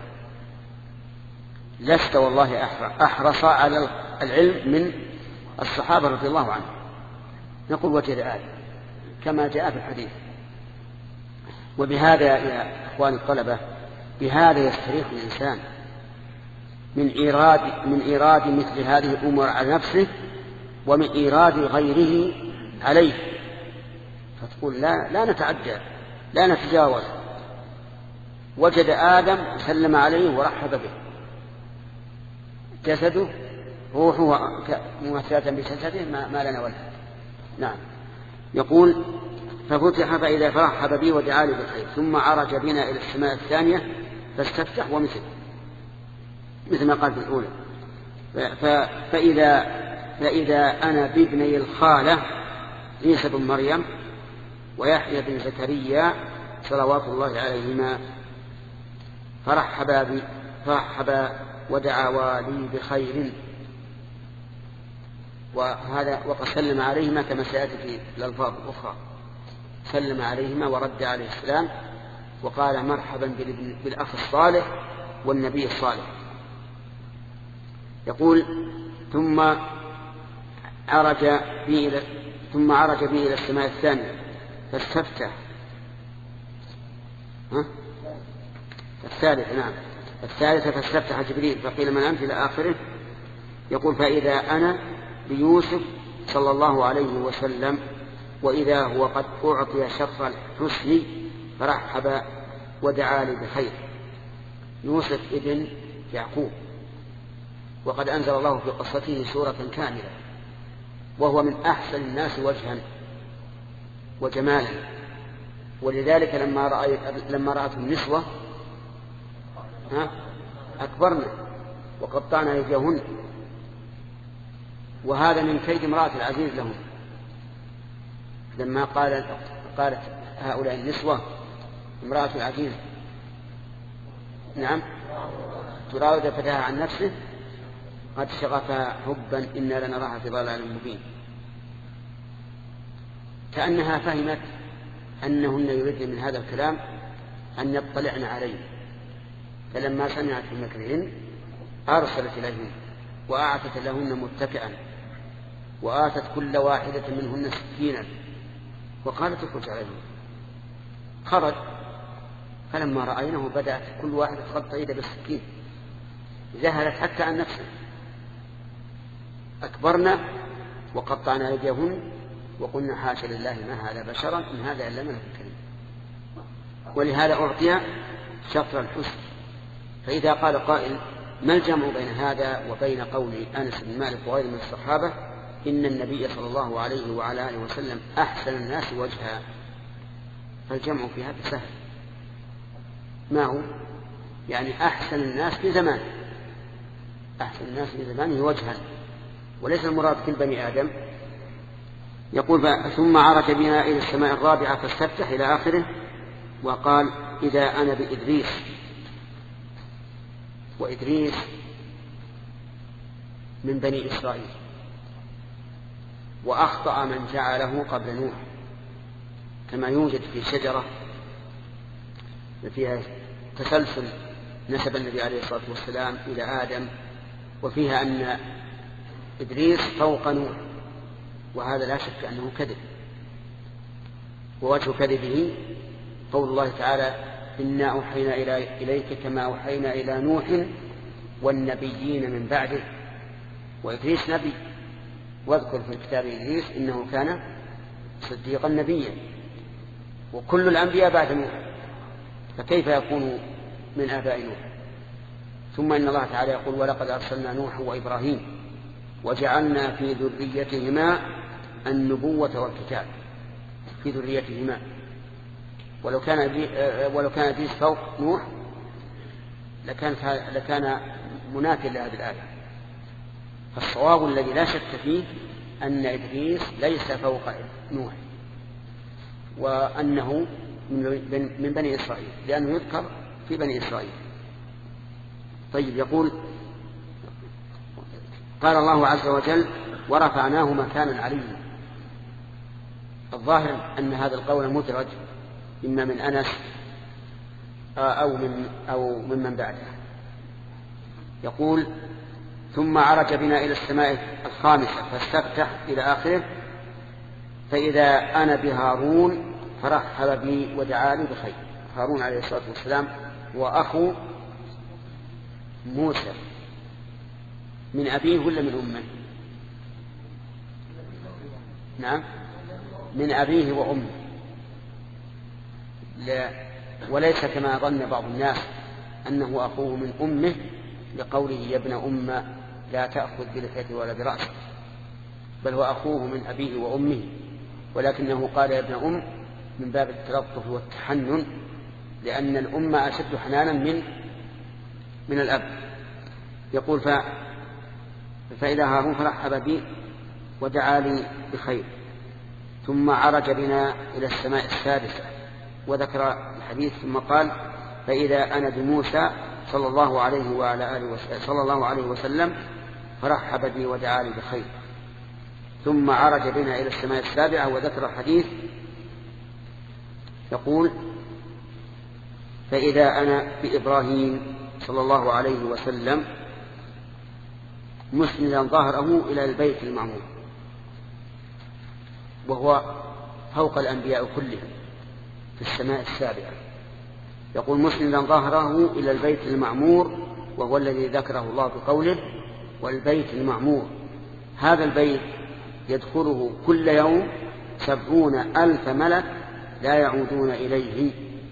لست والله أحرص على العلم من الصحابة رضي الله عنهم. نقول وجد آدم كما جاء في الحديث. وبهذا يا إخواني الطلبة، بهذا يستريح الإنسان من إيراد من إيراد مثل هذه الأمور على نفسه ومن إيراد غيره عليه. فتقول لا لا نتعدى، لا نتجاوز. وجد آدم سلم عليه ورحب به، جسده روحه ممثلة بجسده ما, ما لنا ولا. نعم. يقول ففتح فإذا فرحب بي ودعا لي بالخير، ثم عرج بنا إلى السماء الثانية فاستفتح ومثل مثل ما قال في الأولى. فإذا, فإذا أنا بابني الخالة عيسى بن مريم ويحيى بن زكريا صلوات الله عليهما، فرحبا بي فرحبا ودعا لي بخير. وهذا وقد سلم عليهما كما سيأتي في الألفاظ الأخرى، سلم عليهما ورد عليه السلام وقال مرحبا بالأخ الصالح والنبي الصالح. يقول ثم عرج بي إلى ثم عرج بي إلى السماء الثانية فاستفتح ها؟ الثالثة نعم الثالثة فاستفتح جبريل فقيل من أنت إلى آخره. يقول فإذا أنا بيوسف صلى الله عليه وسلم وإذا هو قد أعطي شرف الحسن فرحب ودعا لي بخير. يوسف ابن يعقوب، وقد أنزل الله في قصته سورة كاملة، وهو من أحسن الناس وجها وجمالا. ولذلك لما رأيت لما رأته النسوة أكبرنا وقطعنا أيديهن، وهذا من كيد امرأة العزيز لهم. لما قالت قالت هؤلاء النسوة امرأة العزيز نعم تراود فتاها عن نفسه قد شغفها حبا إنا لنراها في ضلال مبين، كأنها فهمت أنهن يريدن من هذا الكلام أن يطلعن عليه، فلما سمعت بمكرهن أرسلت إليهن وأعطت لهن متكئا وآتت كل واحدة منهن سكينا وقالت اخرج عليهم. خرج، فلما رأينه بدأت كل واحدة تغطى يده بالسكين، ذهلت حتى عن نفسه. أكبرنا وقطعنا أيديهن وقلنا حاشا لله ما هذا بشرا إن هذا إلا ملك كريم. ولهذا أعطي شطر الحسن. فإذا قال قائل ما الجمع بين هذا وبين قول أنس بن مالك وغيره من الصحابة إن النبي صلى الله عليه وعلى آله وسلم أحسن الناس وجها؟ فالجمع في هذا سهل. ما هو؟ يعني أحسن الناس في زمانه، أحسن الناس في زمانه وجها، وليس المراد كل بني آدم. يقول ثم عرج بنا إلى السماء الرابعة فاستفتح إلى آخره، وقال إذا أنا بإدريس. وإدريس من بني إسرائيل، وأخطأ من جعله قبل نوح، كما يوجد في شجرة فيها تسلسل نسب النبي عليه الصلاة والسلام إلى آدم، وفيها أن إدريس فوق نوح، وهذا لا شك أنه كذب. ووجه كذبه قول الله تعالى إنا أوحينا إليك كما أوحينا إلى نوح والنبيين من بعده. وإدريس نبي، واذكر في الكتاب إدريس إنه كان صديقا نبيا، وكل الأنبياء بعد نوح، فكيف يكون من آباء نوح؟ ثم إن الله تعالى يقول ولقد أرسلنا نوح وإبراهيم وجعلنا في ذريتهما النبوة والكتاب. في ذريتهما، ولو كان ولو كان إدريس فوق نوح لكان لكان منافيا لهذه الآية. فالصواب الذي لا شك فيه أن إدريس ليس فوق نوح، وأنه من بني إسرائيل، لأنه يذكر في بني إسرائيل. طيب، يقول قال الله عز وجل ورفعناه مكانا عليا. الظاهر أن هذا القول مدرج إما من أنس أو من أو ممن بعده. يقول ثم عرج بنا إلى السماء الخامسة فاستفتح إلى آخره، فإذا أنا بهارون فرحب بي ودعاني بخير. هارون عليه الصلاة والسلام وأخو موسى، من أبيه ولا من أمه؟ نعم، من أبيه وأمه، لا وليس كما ظن بعض الناس أنه أخوه من أمه لقوله يا ابن أم لا تأخذ بلحيته ولا برأسه، بل هو أخوه من أبيه وأمه، ولكنه قال يا ابن أم من باب التلطف والتحنن، لأن الأم أشد حنانا من من الأب. يقول ف... فإذا هارون فرحب بي ودعا لي بخير. ثم عرج بنا إلى السماء السادسة وذكر الحديث، ثم قال فإذا أنا بموسى صلى الله عليه وعلى آله وسلم صلى الله عليه وسلم فرحب بي ودعا لي بخير. ثم عرج بنا إلى السماء السابعة وذكر الحديث، يقول فإذا أنا بإبراهيم صلى الله عليه وسلم مسندا ظهره إلى البيت المعمور، وهو فوق الأنبياء كلهم في السماء السابعة. يقول مسندا ظهره إلى البيت المعمور، وهو الذي ذكره الله بقوله والبيت المعمور. هذا البيت يدخله كل يوم سبعون ألف ملك لا يعودون إليه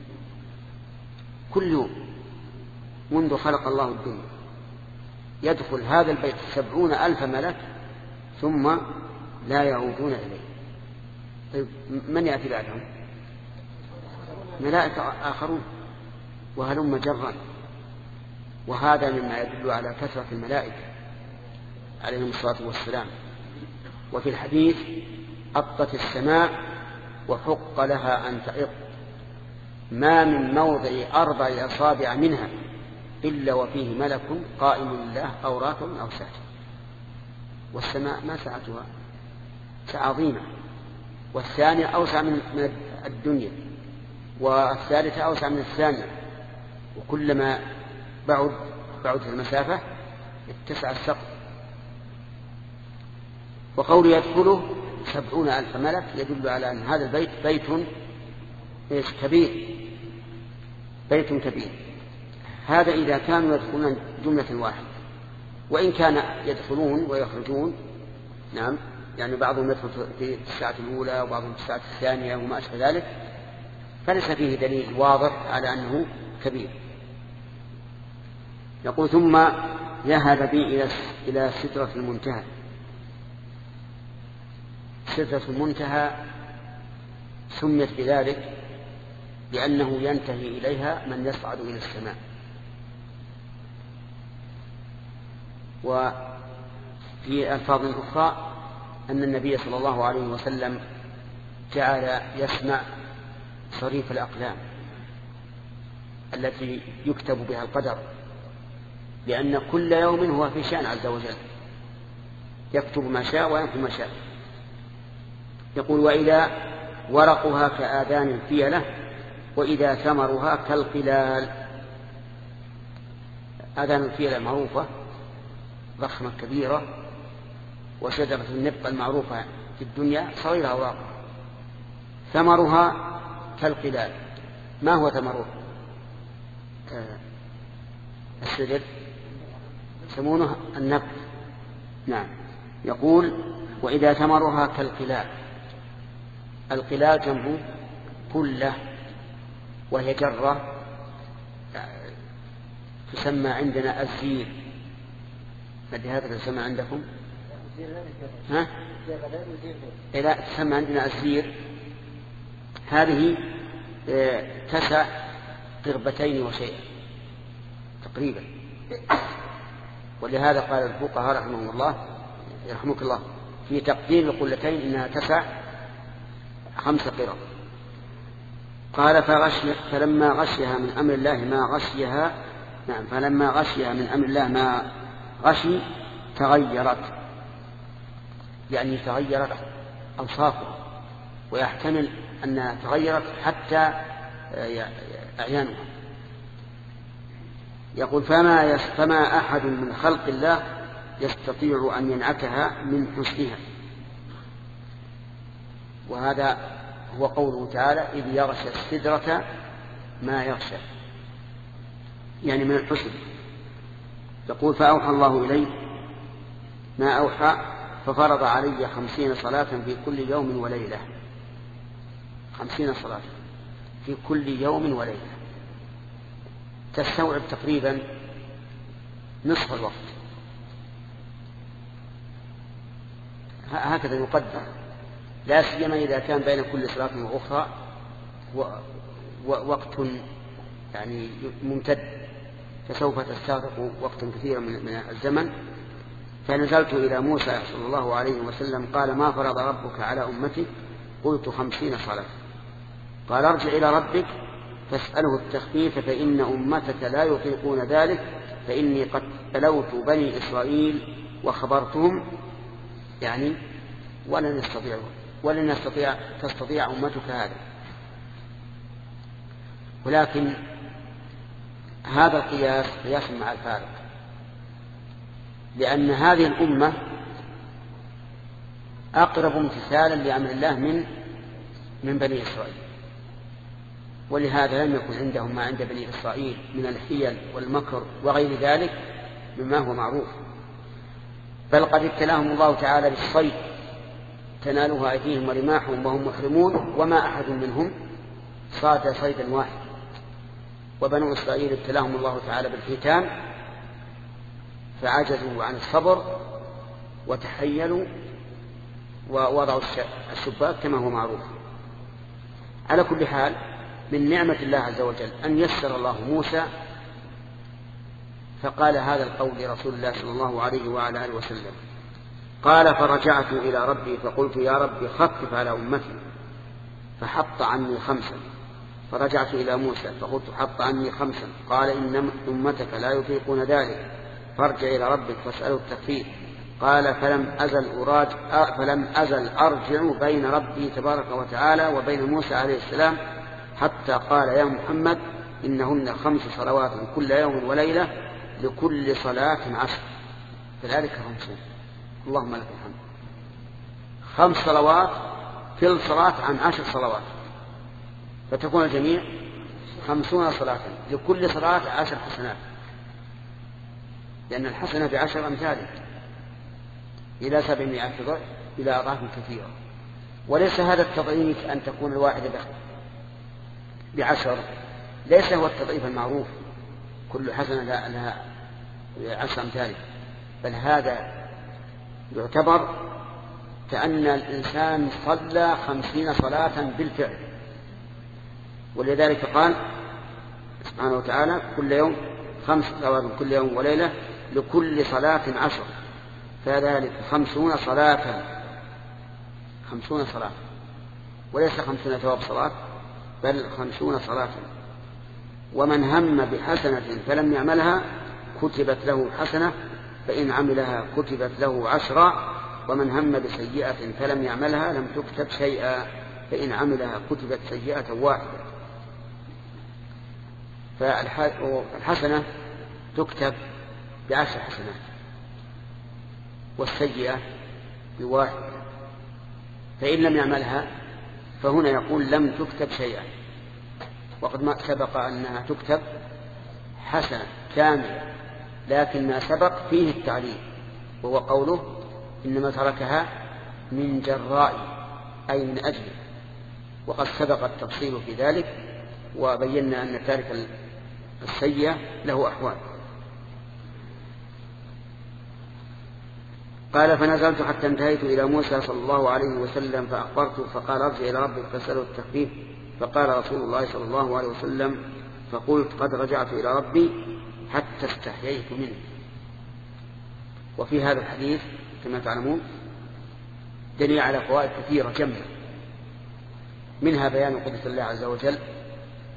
كل يوم منذ خلق الله الدنيا، يدخل هذا البيت سبعون ألف ملك ثم لا يعودون إليه. طيب من يأتي بعدهم؟ ملائكة آخرون وهلم جرا. وهذا مما يدل على كثرة الملائكة عليهم الصلاة والسلام. وفي الحديث أطت السماء وحق لها أن تعط، ما من موضع أربع أصابع منها إلا وفيه ملك قائم لله أو راكع أو ساجد. والسماء ما سعتها سعة عظيمة، والثانية أوسع من الدنيا، والثالثة أوسع من الثانية، وكلما بعد بعد المسافة اتسع السقف. وقول يدخله سبعون ألف ملك يدل على أن هذا البيت بيت كبير، بيت كبير. هذا إذا كانوا يدخلون جملة واحدة، وإن كان يدخلون ويخرجون، نعم، يعني بعضهم يدخل في الساعة الأولى وبعضهم في الساعة الثانية وما أشبه ذلك، فليس فيه دليل واضح على أنه كبير. يقول ثم ذهب بي إلى إلى سدرة المنتهى. سدرة المنتهى سميت بذلك لأنه ينتهي إليها من يصعد إلى السماء. وفي ألفاظ أخرى أن النبي صلى الله عليه وسلم جعل يسمع صريف الأقلام التي يكتب بها القدر، لأن كل يوم هو في شأن عز وجل، يكتب ما شاء ويمحو ما شاء. يقول وإذا ورقها كآذان الفيلة وإذا ثمرها كالقلال. آذان الفيلة معروفة ضخمة كبيرة، وشجرة النبق المعروفة في الدنيا صغيرة أوراقها. ثمرها كالقلال. ما هو ثمره؟ آه الشجر يسمونه النبق. نعم. يقول وإذا ثمرها كالقلال. القلال جنبه كله، وهي جرة تسمى عندنا الزير. ماذا هذا تسمى عندكم؟ ها؟ لا، تسمى عندنا الزير. هذه تسع قربتين وشيئا تقريبا. ولهذا قال الفقهاء رحمهم الله يرحمك الله في تقدير القلتين إنها تسع خمس قرب. قال فغشي فلما غشيها من أمر الله ما غشيها نعم فلما غشيها من أمر الله ما غشي تغيرت، يعني تغيرت أوصافه، ويحتمل أنها تغيرت حتى أعيانها. يقول فما, فما أحد من خلق الله يستطيع أن ينعتها من حسنها. وهذا هو قوله تعالى إذ يغشى السدرة ما يغشى، يعني من الحسن. يقول فأوحى الله إليه ما أوحى ففرض علي خمسين صلاة في كل يوم وليلة، خمسين صلاة في كل يوم وليلة تستوعب تقريبا نصف الوقت، هكذا يقدر، لا سيما إذا كان بين كل صلاة وأخرى وقت يعني ممتد، فسوف تستغرق وقتا كثيرا من الزمن. فنزلت إلى موسى صلى الله عليه وسلم قال ما فرض ربك على أمتك؟ قلت خمسين صلاة. قال ارجع إلى ربك فاسأله التخفيف فإن أمتك لا يطيقون ذلك، فإني قد بلوت بني إسرائيل وخبرتهم يعني ولن يستطيعوا ولن يستطيع تستطيع أمتك هذا. ولكن هذا القياس قياس مع الفارق، لأن هذه الأمة أقرب امتثالا لأمر الله من من بني إسرائيل، ولهذا لم يكن عندهم ما عند بني إسرائيل من الحيل والمكر وغير ذلك مما هو معروف. بل قد ابتلاهم الله تعالى بالصيد تنالها أيديهم ورماحهم وهم محرمون وما أحد منهم صاد صيدا واحد. وبنو إسرائيل ابتلاهم الله تعالى بالحيتان فعجزوا عن الصبر وتحيلوا ووضعوا الشباك كما هو معروف. على كل حال من نعمة الله عز وجل أن يسر الله موسى فقال هذا القول لرسول الله صلى الله عليه وعلى آله وسلم. قال فرجعت إلى ربي فقلت يا ربي خفف على أمتي فحط عني خمسا. فرجعت إلى موسى فقلت حط عني خمسا. قال إن أمتك لا يطيقون ذلك فارجع إلى ربك فاسأله التخفيف. قال فلم أزل أراج فلم أزل أرجع بين ربي تبارك وتعالى وبين موسى عليه السلام حتى قال يا محمد إنهن خمس صلوات كل يوم وليلة لكل صلاة عشر فذلك خمسون. اللهم لك الحمد. خمس صلوات كل صلاة عن عشر صلوات فتكون الجميع خمسون صلاة لكل صلاة عشر حسنات، لأن الحسنة بعشر أمثاله إلى سبعمائة ضعف إلى أضعاف كثيرة. وليس هذا التضعيف أن تكون الواحدة بعشر، ليس هو التضعيف المعروف كل حسنة لها عشر أمثاله، بل هذا يعتبر كأن الإنسان صلى خمسين صلاة بالفعل. ولذلك قال سبحانه وتعالى كل يوم خمس صلوات كل يوم وليلة لكل صلاة عشر فذلك خمسون صلاة خمسون صلاة وليس خمسون ثواب صلاة بل خمسون صلاة. ومن هم بحسنة فلم يعملها كتبت له حسنة فإن عملها كتبت له عشرا ومن هم بسيئة فلم يعملها لم تكتب شيئا فإن عملها كتبت سيئة واحدة. فالحسنة تكتب بعشر حسنات والسيئة بواحد، فإن لم يعملها فهنا يقول لم تكتب شيئا. وقد ما سبق أنها تكتب حسنة كاملة، لكن ما سبق فيه التعليل وهو قوله إنما تركها من جراء أي من أجل. وقد سبق التفصيل في ذلك وبينا أن تارك السيئة له أحوال. قال فنزلت حتى انتهيت إلى موسى صلى الله عليه وسلم فأخبرته فقال ارجع إلى ربك فاسأله التخفيف. فقال رسول الله صلى الله عليه وسلم فقلت قد رجعت إلى ربي حتى استحييت منه. وفي هذا الحديث كما تعلمون دليل على فوائد كثيرة جمة، منها بيان قدرة الله عز وجل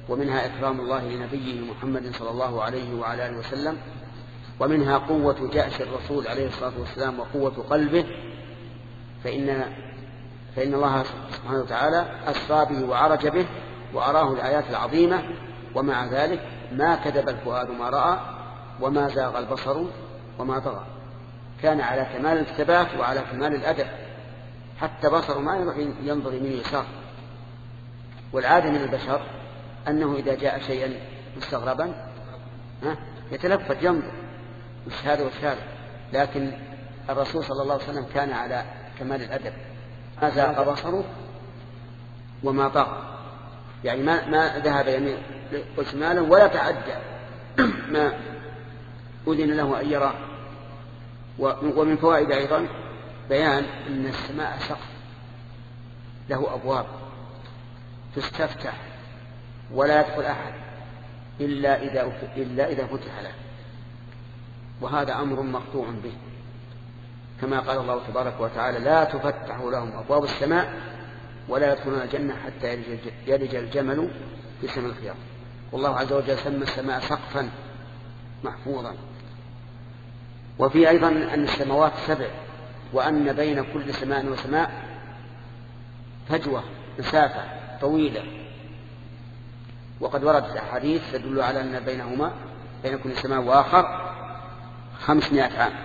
ومنها إكرام الله لنبيه محمد صلى الله عليه وعلى آله وسلم، ومنها قوة جأش الرسول عليه الصلاة والسلام وقوة قلبه، فإن, فإن الله سبحانه وتعالى أسرى به وعرج به وأراه الآيات العظيمة، ومع ذلك ما كذب الفؤاد ما رأى وما زاغ البصر وما طغى. كان على كمال الثبات وعلى كمال الأدب، حتى بصره ما يروح ينظر يمين يسار. والعادة من البشر أنه إذا جاء شيئا مستغربا يتلفت ينظر وش هذا وش هذا، لكن الرسول صلى الله عليه وسلم كان على كمال الأدب، ما زاغ بصره وما طغى، يعني ما, ما ذهب يمين وشمالا ولا تعدى ما أذن له أن يرى. ومن فوائد أيضا بيان أن السماء سقف له أبواب تستفتح ولا يدخل أحد إلا إذا, إلا إذا فتح له، وهذا أمر مقطوع به، كما قال الله تبارك وتعالى: لا تفتح لهم أبواب السماء ولا يدخلون الجنة حتى يلج الجمل في سم الخياط. والله عز وجل سمى السماء سقفا محفوظا. وفي أيضا أن السماوات سبع، وأن بين كل سماء وسماء فجوة مسافة طويلة، وقد وردت أحاديث تدل على أن بينهما بين كل سماء وآخر خمسمائة عام.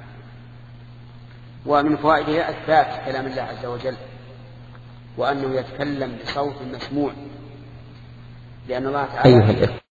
ومن فوائدها إثبات كلام الله عز وجل، وأنه يتكلم بصوت مسموع، لأن الله تعالى